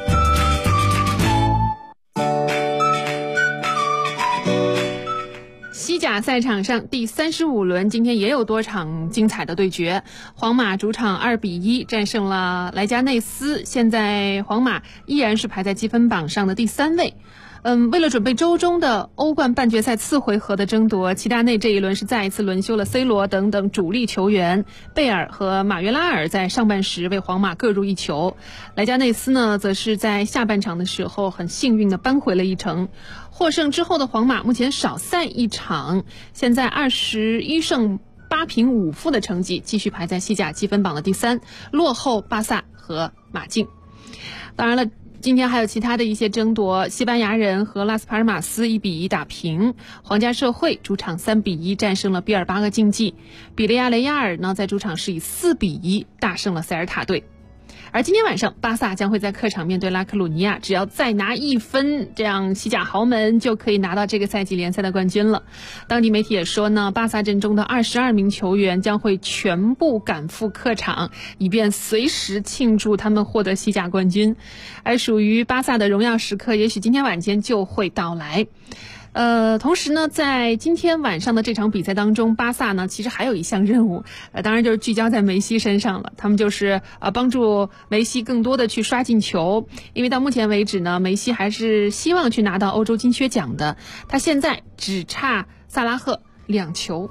西甲赛场上第35轮今天也有多场精彩的对决，皇马主场2-1战胜了莱加内斯，现在皇马依然是排在积分榜上的第3位。为了准备周中的欧冠半决赛次回合的争夺，齐达内这一轮是再一次轮休了 C 罗等等主力球员，贝尔和马约拉尔在上半时为皇马各入1球，莱加内斯呢则是在下半场的时候很幸运地扳回了一城。获胜之后的皇马目前少赛1场，现在21胜8平5负的成绩，继续排在西甲积分榜的第3，落后巴萨和马竞。当然了，今天还有其他的一些争夺，西班牙人和拉斯帕尔马斯1-1打平，皇家社会主场3-1战胜了毕尔巴鄂竞技，比利亚雷亚尔呢在主场是以4-1大胜了塞尔塔队。而今天晚上巴萨将会在客场面对拉科鲁尼亚，只要再拿1分，这样西甲豪门就可以拿到这个赛季联赛的冠军了。当地媒体也说呢，巴萨阵中的22名球员将会全部赶赴客场，以便随时庆祝他们获得西甲冠军。而属于巴萨的荣耀时刻也许今天晚间就会到来。 同时呢，在今天晚上的这场比赛当中，巴萨呢其实还有一项任务，当然就是聚焦在梅西身上了。他们就是帮助梅西更多的去刷进球，因为到目前为止呢，梅西还是希望去拿到欧洲金靴奖的。他现在只差萨拉赫2球。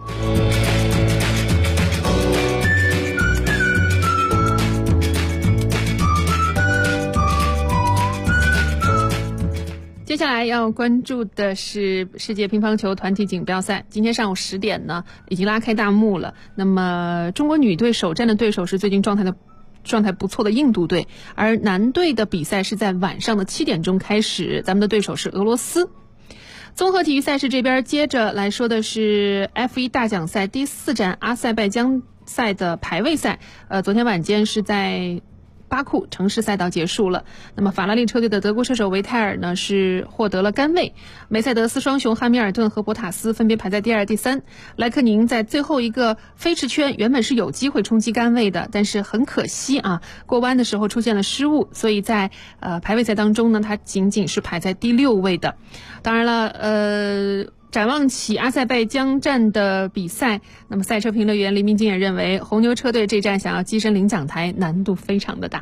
接下来要关注的是世界乒乓球团体锦标赛，今天上午10点呢已经拉开大幕了。那么中国女队首战的对手是最近状态不错的印度队，而男队的比赛是在晚上的7点钟开始，咱们的对手是俄罗斯。综合体育赛事这边接着来说的是 F1 大奖赛第4站阿塞拜疆赛的排位赛，昨天晚间是在巴库城市赛道结束了。那么法拉利车队的德国车手维泰尔呢是获得了杆位，梅赛德斯双雄汉密尔顿和博塔斯分别排在第2、第3。莱克宁在最后一个飞驰圈原本是有机会冲击杆位的，但是很可惜啊，过弯的时候出现了失误，所以在排位赛当中呢，他仅仅是排在第6位的。当然了，展望起阿塞拜疆站的比赛，那么赛车评论员黎明金也认为，红牛车队这站想要跻身领奖台难度非常的大。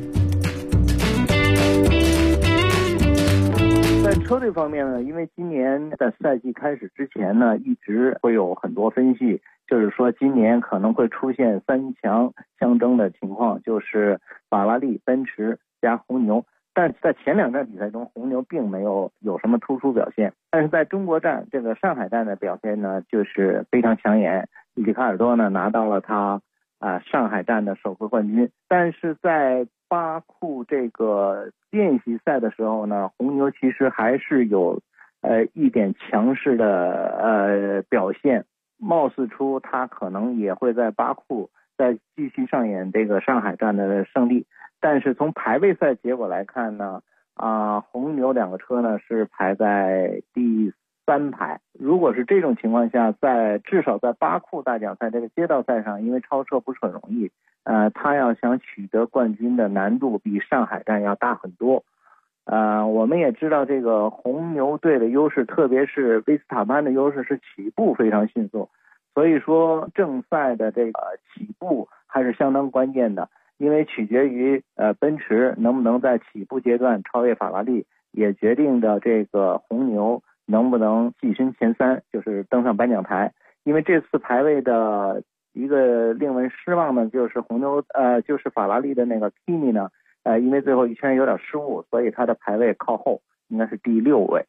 在车队方面呢，因为今年在赛季开始之前呢，一直会有很多分析，就是说今年可能会出现3强相争的情况，就是法拉利、奔驰加红牛。但是在前2站比赛中，红牛并没有什么突出表现。但是在中国站这个上海站的表现呢，就是非常抢眼。里卡尔多呢拿到了他上海站的首个冠军。但是在巴库这个练习赛的时候呢，红牛其实还是有一点强势的表现，貌似出他可能也会在巴库再继续上演这个上海站的胜利。但是从排位赛结果来看呢，红牛2个车呢是排在第3排。如果是这种情况下，至少在巴库大奖赛这个街道赛上，因为超车不是很容易，他要想取得冠军的难度比上海站要大很多。我们也知道这个红牛队的优势，特别是维斯塔潘的优势是起步非常迅速，所以说正赛的这个起步还是相当关键的。因为取决于奔驰能不能在起步阶段超越法拉利，也决定着这个红牛能不能跻身前3，就是登上颁奖台。因为这次排位的一个令人失望呢，就是就是法拉利的那个 Kimi 呢，因为最后一圈有点失误，所以他的排位靠后，应该是第6位。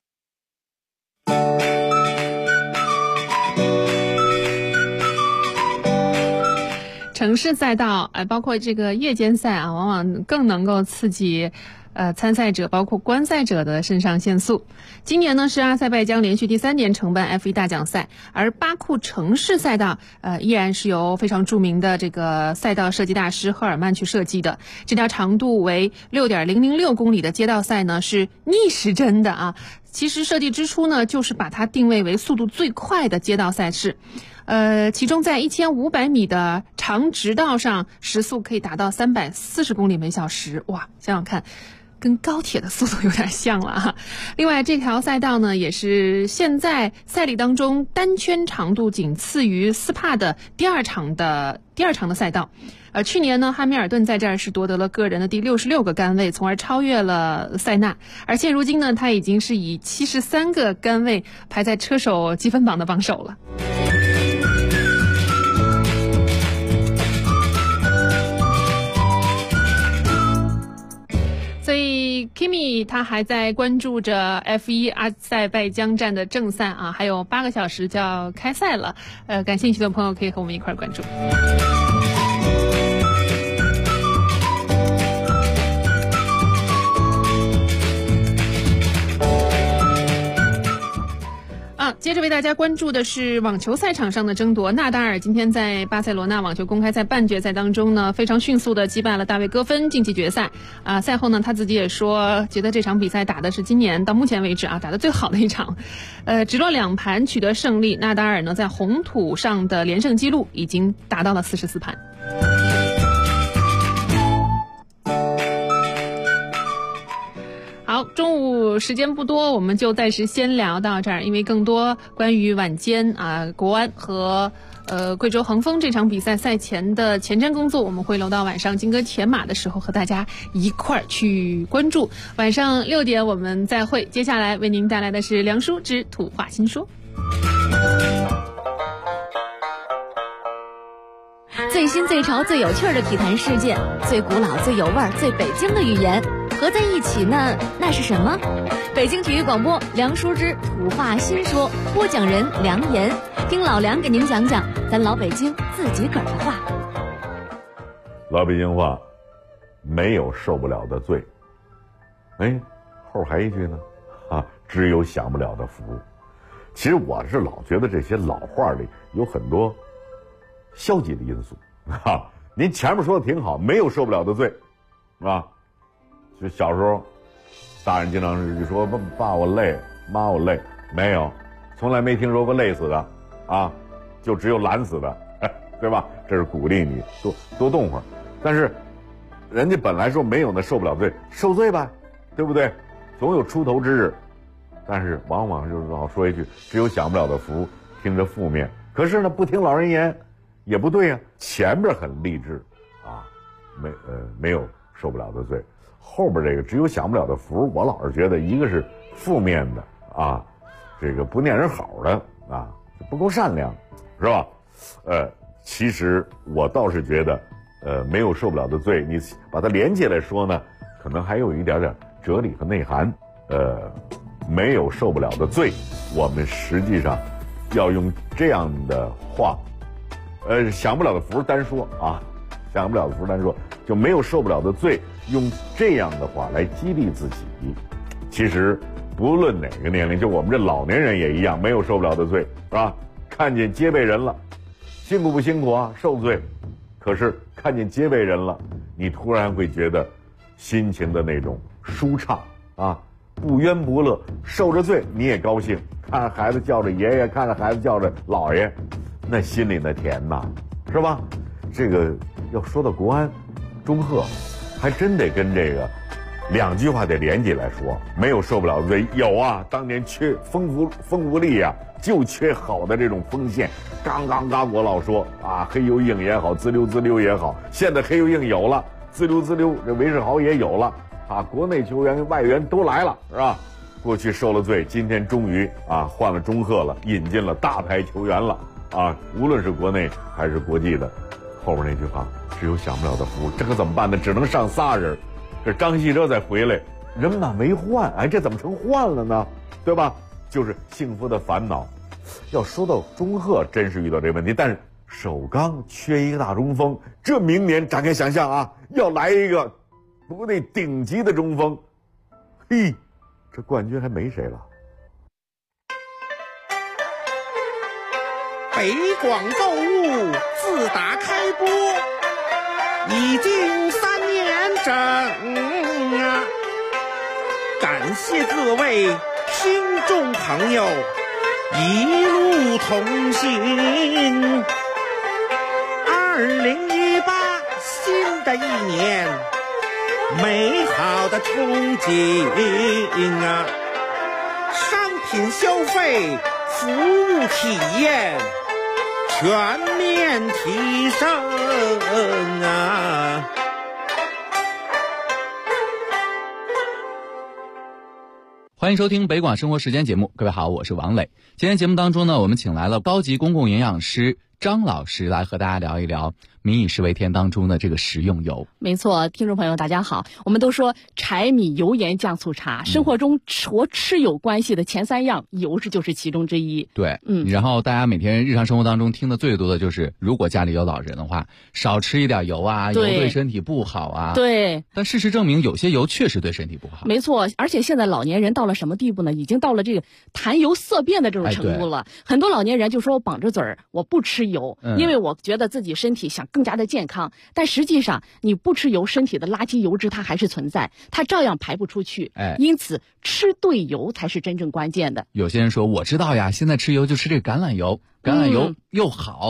城市赛道包括这个夜间赛啊，往往更能够刺激参赛者包括观赛者的肾上腺素。今年呢是阿塞拜疆连续第3年承办 F1 大奖赛，而巴库城市赛道依然是由非常著名的这个赛道设计大师赫尔曼去设计的。这条长度为 6.006 公里的街道赛呢是逆时针的啊。其实设计之初呢，就是把它定位为速度最快的街道赛事。其中在1500米的长直道上，时速可以达到340公里每小时。哇，想想看，跟高铁的速度有点像了哈。另外，这条赛道呢，也是现在赛例当中单圈长度仅次于斯帕的第二长的赛道。去年呢，汉密尔顿在这儿是夺得了个人的第66个杆位，从而超越了塞纳。而现如今呢，他已经是以73个杆位排在车手积分榜的榜首了。所以 Kimi 他还在关注着 F1 阿塞拜疆站的正赛啊，还有8个小时就要开赛了。感兴趣的朋友可以和我们一块关注。接着为大家关注的是网球赛场上的争夺。纳达尔今天在巴塞罗那网球公开赛半决赛当中呢，非常迅速的击败了大卫戈芬，晋级决赛。赛后呢，他自己也说，觉得这场比赛打的是今年到目前为止打得最好的一场。直落2盘取得胜利，纳达尔呢在红土上的连胜纪录已经达到了44盘。好， 好，中午时间不多，我们就暂时先聊到这儿，因为更多关于晚间国安和贵州恒丰这场比赛赛前的前瞻工作，我们会留到晚上金戈铁马的时候和大家一块儿去关注。晚上6点我们再会，接下来为您带来的是梁舒之土话新说。 最新最潮最有趣的体坛事件，最古老最有味儿最北京的语言合在一起呢，那是什么？北京体育广播梁舒之土话新说，播讲人梁岩，听老梁给您讲讲咱老北京自己个儿的话。 老北京话，没有受不了的罪。后还一句呢，只有享不了的福。其实我是老觉得这些老话里有很多消极的因素您前面说的挺好，没有受不了的罪，就小时候，大人经常是说爸我累，妈我累，没有，从来没听说过累死的就只有懒死的，对吧？这是鼓励你多动会儿。但是人家本来说没有那受不了罪，受罪吧，对不对？总有出头之日。但是往往就是老说一句只有享不了的福，听着负面。可是呢，不听老人言也不对前边很励志没有受不了的罪，后边这个只有享不了的福，我老是觉得一个是负面的这个不念人好的不够善良，是吧？其实我倒是觉得没有受不了的罪，你把它连起来说呢，可能还有一点点哲理和内涵。没有受不了的罪，我们实际上要用这样的话，享不了的福单说享不了的福单说，就没有受不了的罪，用这样的话来激励自己。其实不论哪个年龄，就我们这老年人也一样，没有受不了的罪，是吧？看见街背人了，辛苦不辛苦受罪，可是看见街背人了，你突然会觉得心情的那种舒畅不冤不乐，受着罪你也高兴，看着孩子叫着爷爷，看着孩子叫着姥爷，那心里那甜是吧？这个要说到国安中赫，还真得跟这个两句话得连起来说。没有受不了的罪，有当年缺丰富力就缺好的这种锋线。刚我老说黑油硬也好，滋溜也好，现在黑油硬有了，滋溜这韦世豪也有了国内球员外援都来了，是吧？过去受了罪，今天终于换了中赫了，引进了大牌球员了无论是国内还是国际的。后边那句话只有享不了的福，这可怎么办呢？只能上仨人，这张稀哲再回来，人满为患，这怎么成患了呢？对吧？就是幸福的烦恼。要说到中赫，真是遇到这问题，但是首钢缺一个大中锋，这明年展开想象要来一个国内顶级的中锋，这冠军还没谁了。 北广购物自打开播已经3年整感谢各位听众朋友一路同行。2018新的一年，美好的憧憬商品消费，服务体验全面提升欢迎收听北广生活时间节目，各位好，我是王磊。今天节目当中呢，我们请来了高级公共营养师张老师来和大家聊一聊民以食为天当中的这个食用油。 没错，听众朋友大家好，我们都说柴米油盐酱醋茶，生活中和吃有关系的前3样，油这就是其中之一。 对，然后大家每天日常生活当中听的最多的就是，如果家里有老人的话，少吃一点油油对身体不好对， 但事实证明，有些油确实对身体不好。 没错，而且现在老年人到了什么地步呢？已经到了这个谈油色变的这种程度了。很多老年人就说我绑着嘴儿，我不吃油，因为我觉得自己身体想更加的健康。但实际上，你不吃油，身体的垃圾油脂它还是存在，它照样排不出去。因此吃对油才是真正关键的。 有些人说我知道呀，现在吃油就吃这个橄榄油，橄榄油又好。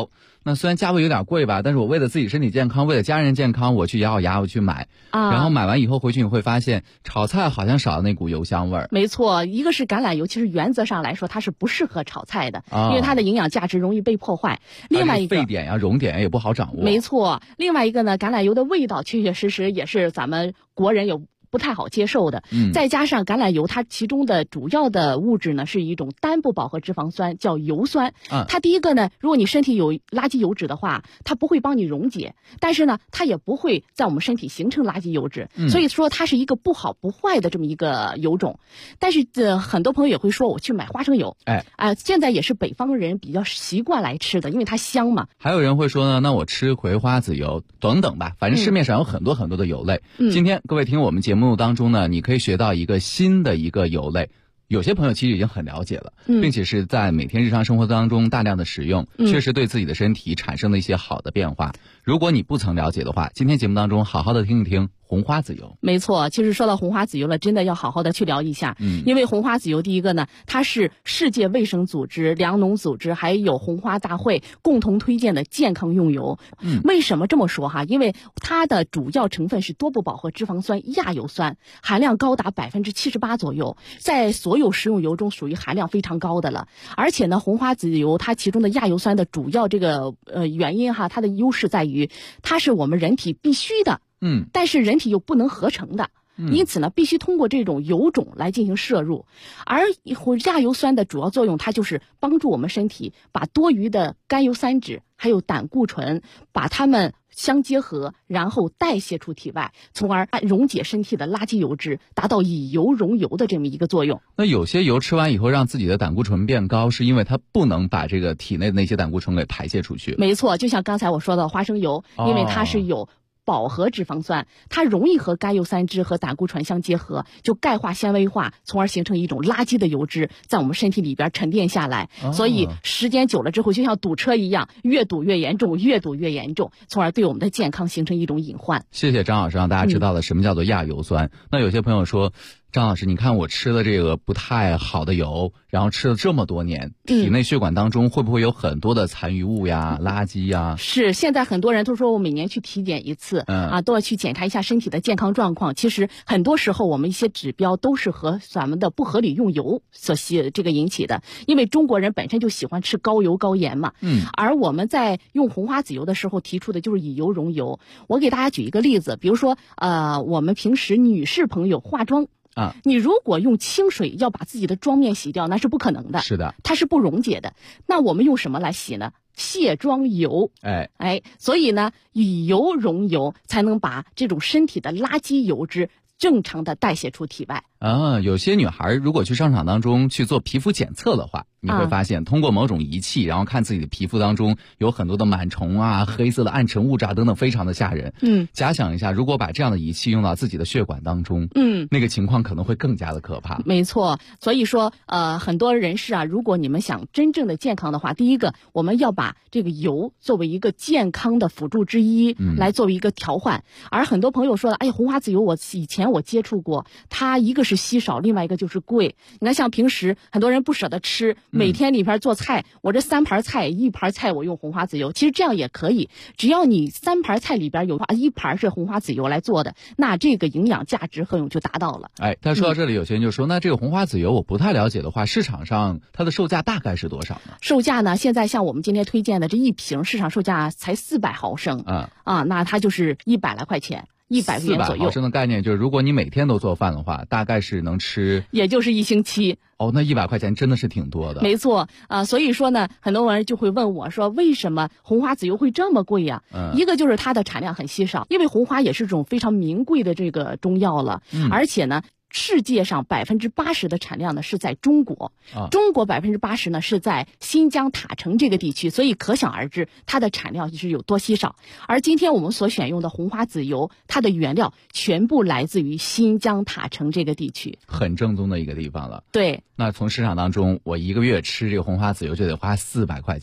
那虽然价位有点贵吧，但是我为了自己身体健康，为了家人健康，我去咬咬牙我去买，然后买完以后回去你会发现炒菜好像少了那股油香味儿。 没错，一个是橄榄油，其实原则上来说它是不适合炒菜的，因为它的营养价值容易被破坏。另外一个沸点呀、熔点也不好掌握。 没错，另外一个呢，橄榄油的味道确确实实也是咱们国人有不太好接受的，再加上橄榄油它其中的主要的物质呢是一种单不饱和脂肪酸，叫油酸。它第一个呢，如果你身体有垃圾油脂的话，它不会帮你溶解，但是呢它也不会在我们身体形成垃圾油脂，所以说它是一个不好不坏的这么一个油种。但是很多朋友也会说我去买花生油，现在也是北方人比较习惯来吃的，因为它香嘛。 还有人会说呢，那我吃葵花籽油等等吧，反正市面上有很多很多的油类。今天各位听我们节目当中呢，你可以学到一个新的一个油类，有些朋友其实已经很了解了，并且是在每天日常生活当中大量的使用，确实对自己的身体产生了一些好的变化。如果你不曾了解的话，今天节目当中好好的听一听红花籽油。 没错，其实说到红花籽油了，真的要好好的去聊一下。因为红花籽油第一个呢，它是世界卫生组织、粮农组织还有红花大会共同推荐的健康用油。为什么这么说哈？因为它的主要成分是多不饱和脂肪酸亚油酸，含量高达78%左右，在所有食用油中属于含量非常高的了。而且呢，红花籽油它其中的亚油酸的主要这个原因哈，它的优势在于它是我们人体必须的，但是人体又不能合成的，因此呢，必须通过这种油种来进行摄入。而亚油酸的主要作用，它就是帮助我们身体把多余的甘油三酯还有胆固醇把它们相结合，然后代谢出体外，从而溶解身体的垃圾油脂，达到以油溶油的这么一个作用。 那有些油吃完以后让自己的胆固醇变高，是因为它不能把这个体内的那些胆固醇给排泄出去。 没错，就像刚才我说的花生油，因为它是有饱和脂肪酸，它容易和甘油三酯和胆固醇相结合，就钙化纤维化，从而形成一种垃圾的油脂在我们身体里边沉淀下来。所以时间久了之后，就像堵车一样，越堵越严重，越堵越严重，从而对我们的健康形成一种隐患。 谢谢张老师让大家知道了什么叫做亚油酸。那有些朋友说，张老师，你看我吃了这个不太好的油，然后吃了这么多年，体内血管当中会不会有很多的残余物呀、垃圾呀？ 是，现在很多人都说我每年去体检一次，都要去检查一下身体的健康状况。其实很多时候我们一些指标都是和咱们的不合理用油所引起的，因为中国人本身就喜欢吃高油高盐嘛。而我们在用红花籽油的时候提出的就是以油溶油。我给大家举一个例子，比如说我们平时女士朋友化妆。你如果用清水要把自己的妆面洗掉，那是不可能的。 是的， 它是不溶解的。那我们用什么来洗呢？卸妆油。所以呢，以油溶油才能把这种身体的垃圾油脂正常的代谢出体外。 有些女孩如果去商场当中去做皮肤检测的话，你会发现通过某种仪器，然后看自己的皮肤当中有很多的螨虫啊、黑色的暗沉物质啊等等，非常的吓人。假想一下，如果把这样的仪器用到自己的血管当中，那个情况可能会更加的可怕。 没错，所以说很多人士啊，如果你们想真正的健康的话，第一个我们要把这个油作为一个健康的辅助之一，来作为一个调换。而很多朋友说了，哎，红花籽油我以前我接触过，它一个是稀少，另外一个就是贵。你看像平时很多人不舍得吃，每天里边做菜，我这3盘菜1盘菜我用红花籽油，其实这样也可以，只要你3盘菜里边有1盘是红花籽油来做的，那这个营养价值作用就达到了。 但说到这里，有些人就说，那这个红花籽油我不太了解的话，市场上它的售价大概是多少呢？ 售价呢，现在像我们今天推荐的这一瓶市场售价才400毫升，那它就是100来块钱。100元左右。400 毫升的概念就是，如果你每天都做饭的话，大概是能吃， 也就是1星期。 那100块钱真的是挺多的。 没错所以说呢，很多人就会问我说，为什么红花籽油会这么贵呀？一个就是它的产量很稀少，因为红花也是种非常名贵的这个中药了，而且呢，世界上80%的产量呢是在中国，中国80%呢是在新疆塔城这个地区，所以可想而知它的产量是有多稀少。而今天我们所选用的红花籽油，它的原料全部来自于新疆塔城这个地区， 很正宗的一个地方了。 对， 那从市场当中，我1个月吃这个红花籽油就得花400块钱。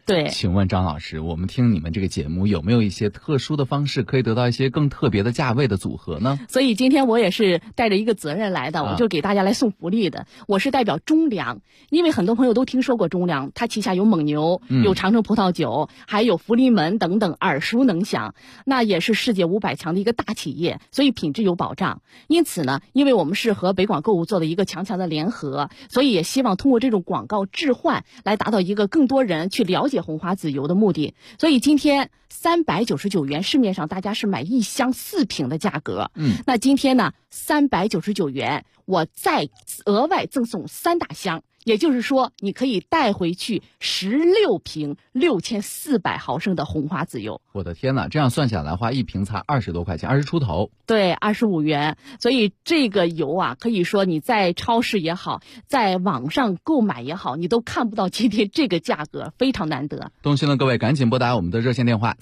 对， 请问张老师，我们听你们这个节目有没有一些特殊的方式可以得到一些更特别的价位的组合呢？ 所以今天我也是带着一个责任来的，我就给大家来送福利的。我是代表中粮，因为很多朋友都听说过中粮，它旗下有蒙牛，有长城葡萄酒，还有福临门等等，耳熟能详。那也是世界500强的一个大企业，所以品质有保障。因此呢，因为我们是和北广购物做的一个强的联合，所以也希望通过这种广告置换来达到一个更多人去了解红花籽油的目的。所以今天399元，市面上大家是买1箱4瓶的价格，那今天呢399元，我再额外赠送3大箱。也就是说，你可以带回去16瓶6400毫升的红花籽油。 我的天哪，这样算下来的话，一瓶才20多块钱，20出头。 对，25元。所以这个油啊，可以说你在超市也好，在网上购买也好，你都看不到今天这个价格，非常难得。 动心的各位赶紧拨打我们的热线电话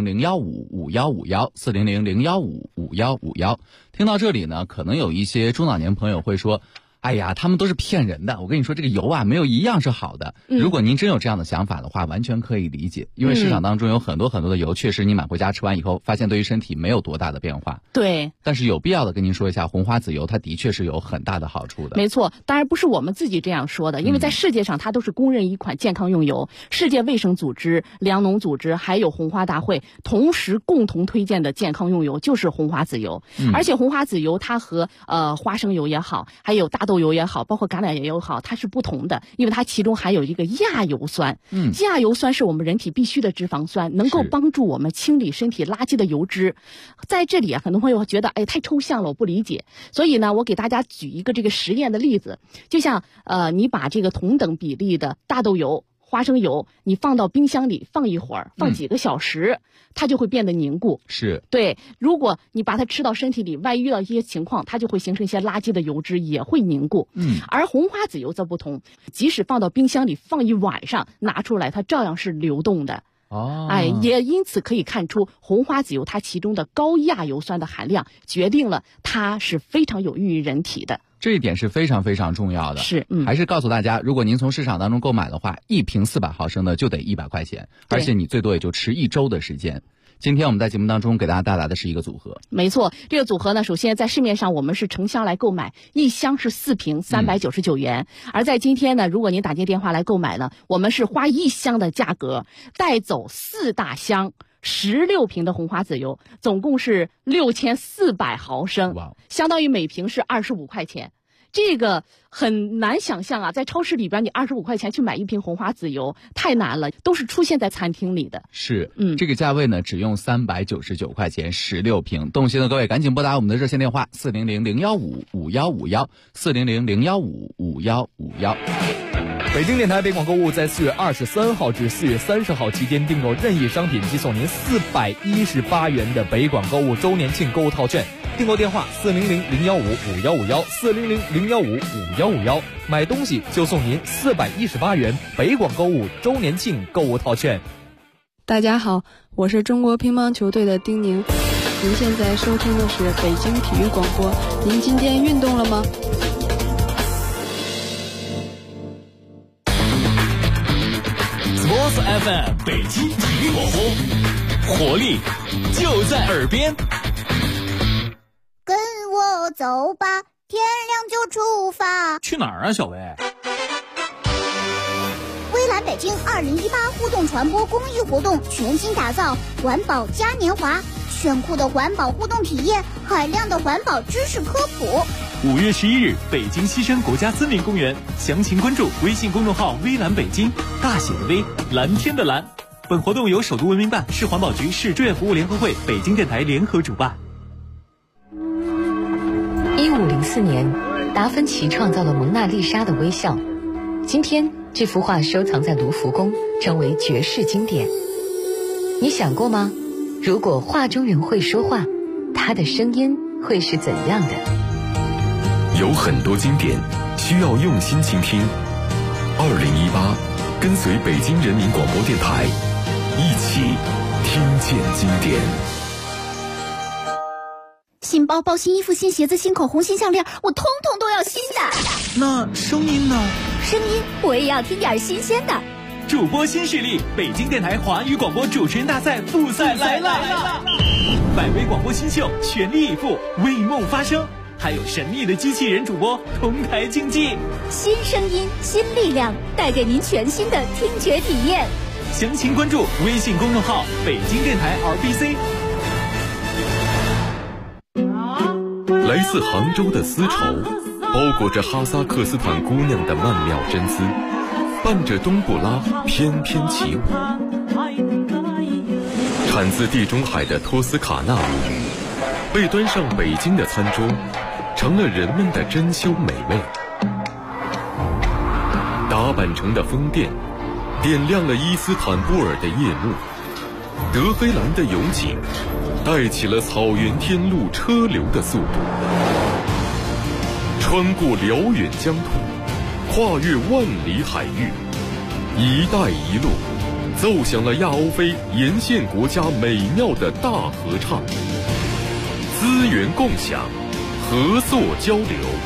400-015-5151，400-015-5151。听到这里呢，可能有一些中老年朋友会说，哎呀，他们都是骗人的。我跟你说，这个油啊，没有一样是好的。如果您真有这样的想法的话，完全可以理解。因为市场当中有很多的油，确实你买回家吃完以后，发现对于身体没有多大的变化。 对。但是有必要的跟您说一下，红花籽油它的确是有很大的好处的。 没错，当然不是我们自己这样说的，因为在世界上它都是公认一款健康用油。世界卫生组织、粮农组织还有红花大会同时共同推荐的健康用油就是红花籽油。而且红花籽油它和花生油也好，还有大豆油也好，包括橄榄油也好，它是不同的，因为它其中含有一个亚油酸。亚油酸是我们人体必需的脂肪酸，能够帮助我们清理身体垃圾的油脂。在这里很多朋友觉得太抽象了，我不理解。所以呢，我给大家举一个这个实验的例子，就像你把这个同等比例的大豆油、花生油，你放到冰箱里放一会儿，放几个小时，它就会变得凝固。 是。 对，如果你把它吃到身体里，万一遇到一些情况，它就会形成一些垃圾的油脂，也会凝固。而红花籽油则不同，即使放到冰箱里放一晚上，拿出来它照样是流动的。也因此可以看出，红花籽油它其中的高亚油酸的含量，决定了它是非常有益于人体的。 这一点是非常非常重要的。 是， 还是告诉大家，如果您从市场当中购买的话，1瓶400毫升的就得100块钱，而且你最多也就吃1周的时间。今天我们在节目当中给大家带来的是一个组合。 没错，这个组合呢，首先在市面上我们是成箱来购买，1箱是4瓶，399元。而在今天呢，如果您打进电话来购买呢，我们是花1箱的价格带走4大箱16瓶的红花籽油，总共是6400毫升，相当于每瓶是25块钱。这个很难想象啊，在超市里边你25块钱去买1瓶红花籽油太难了，都是出现在餐厅里的。 是，这个价位呢只用399块钱16瓶。动心的各位赶紧拨打我们的热线电话400-015-5151，400-015-5151。 北京电台北广购物在4月23号至4月30号期间订购任意商品即送您418元的北广购物周年庆购物套券。订购电话400-015-5151，400-015-5151，买东西就送您418元北广购物周年庆购物套券。 大家好，我是中国乒乓球队的丁宁，您现在收听的是北京体育广播。您今天运动了吗 ？Sports FM 北京体育广播，活力就在耳边。 跟我走吧，天亮就出发。 去哪儿啊，小薇？ 微蓝北京2018互动传播公益活动全新打造，环保嘉年华，炫酷的环保互动体验，海量的环保知识科普。 5月11日，北京西山国家森林公园，详情关注微信公众号微蓝北京，大写的微，蓝天的蓝。本活动由首都文明办、市环保局、市志愿服务联合会、北京电台联合主办。 1504年，达芬奇创造了蒙娜丽莎的微笑。今天，这幅画收藏在卢浮宫，成为绝世经典。你想过吗？如果画中人会说话，他的声音会是怎样的？ 有很多经典需要用心倾听。2018，跟随北京人民广播电台，一起听见经典。 新包包、新衣服、新鞋子、新口红、新项链，我通通都要新的。 那声音呢？ 声音我也要听点新鲜的。 主播新势力，北京电台华语广播主持人大赛复赛来了！百威广播新秀全力以赴，为梦发声，还有神秘的机器人主播同台竞技， 新声音，新力量，带给您全新的听觉体验。 详情关注微信公众号北京电台 RBC。 来自杭州的丝绸，包裹着哈萨克斯坦姑娘的曼妙真丝，伴着冬不拉翩翩起舞。产自地中海的托斯卡纳母语，被端上北京的餐桌，成了人们的珍馐美味。达坂城的宫殿，点亮了伊斯坦布尔的夜幕。德黑兰的勇景，带起了草原天路车流的速度。穿过辽远疆土，跨越万里海域，一带一路奏响了亚欧非沿线国家美妙的大合唱。资源共享，合作交流，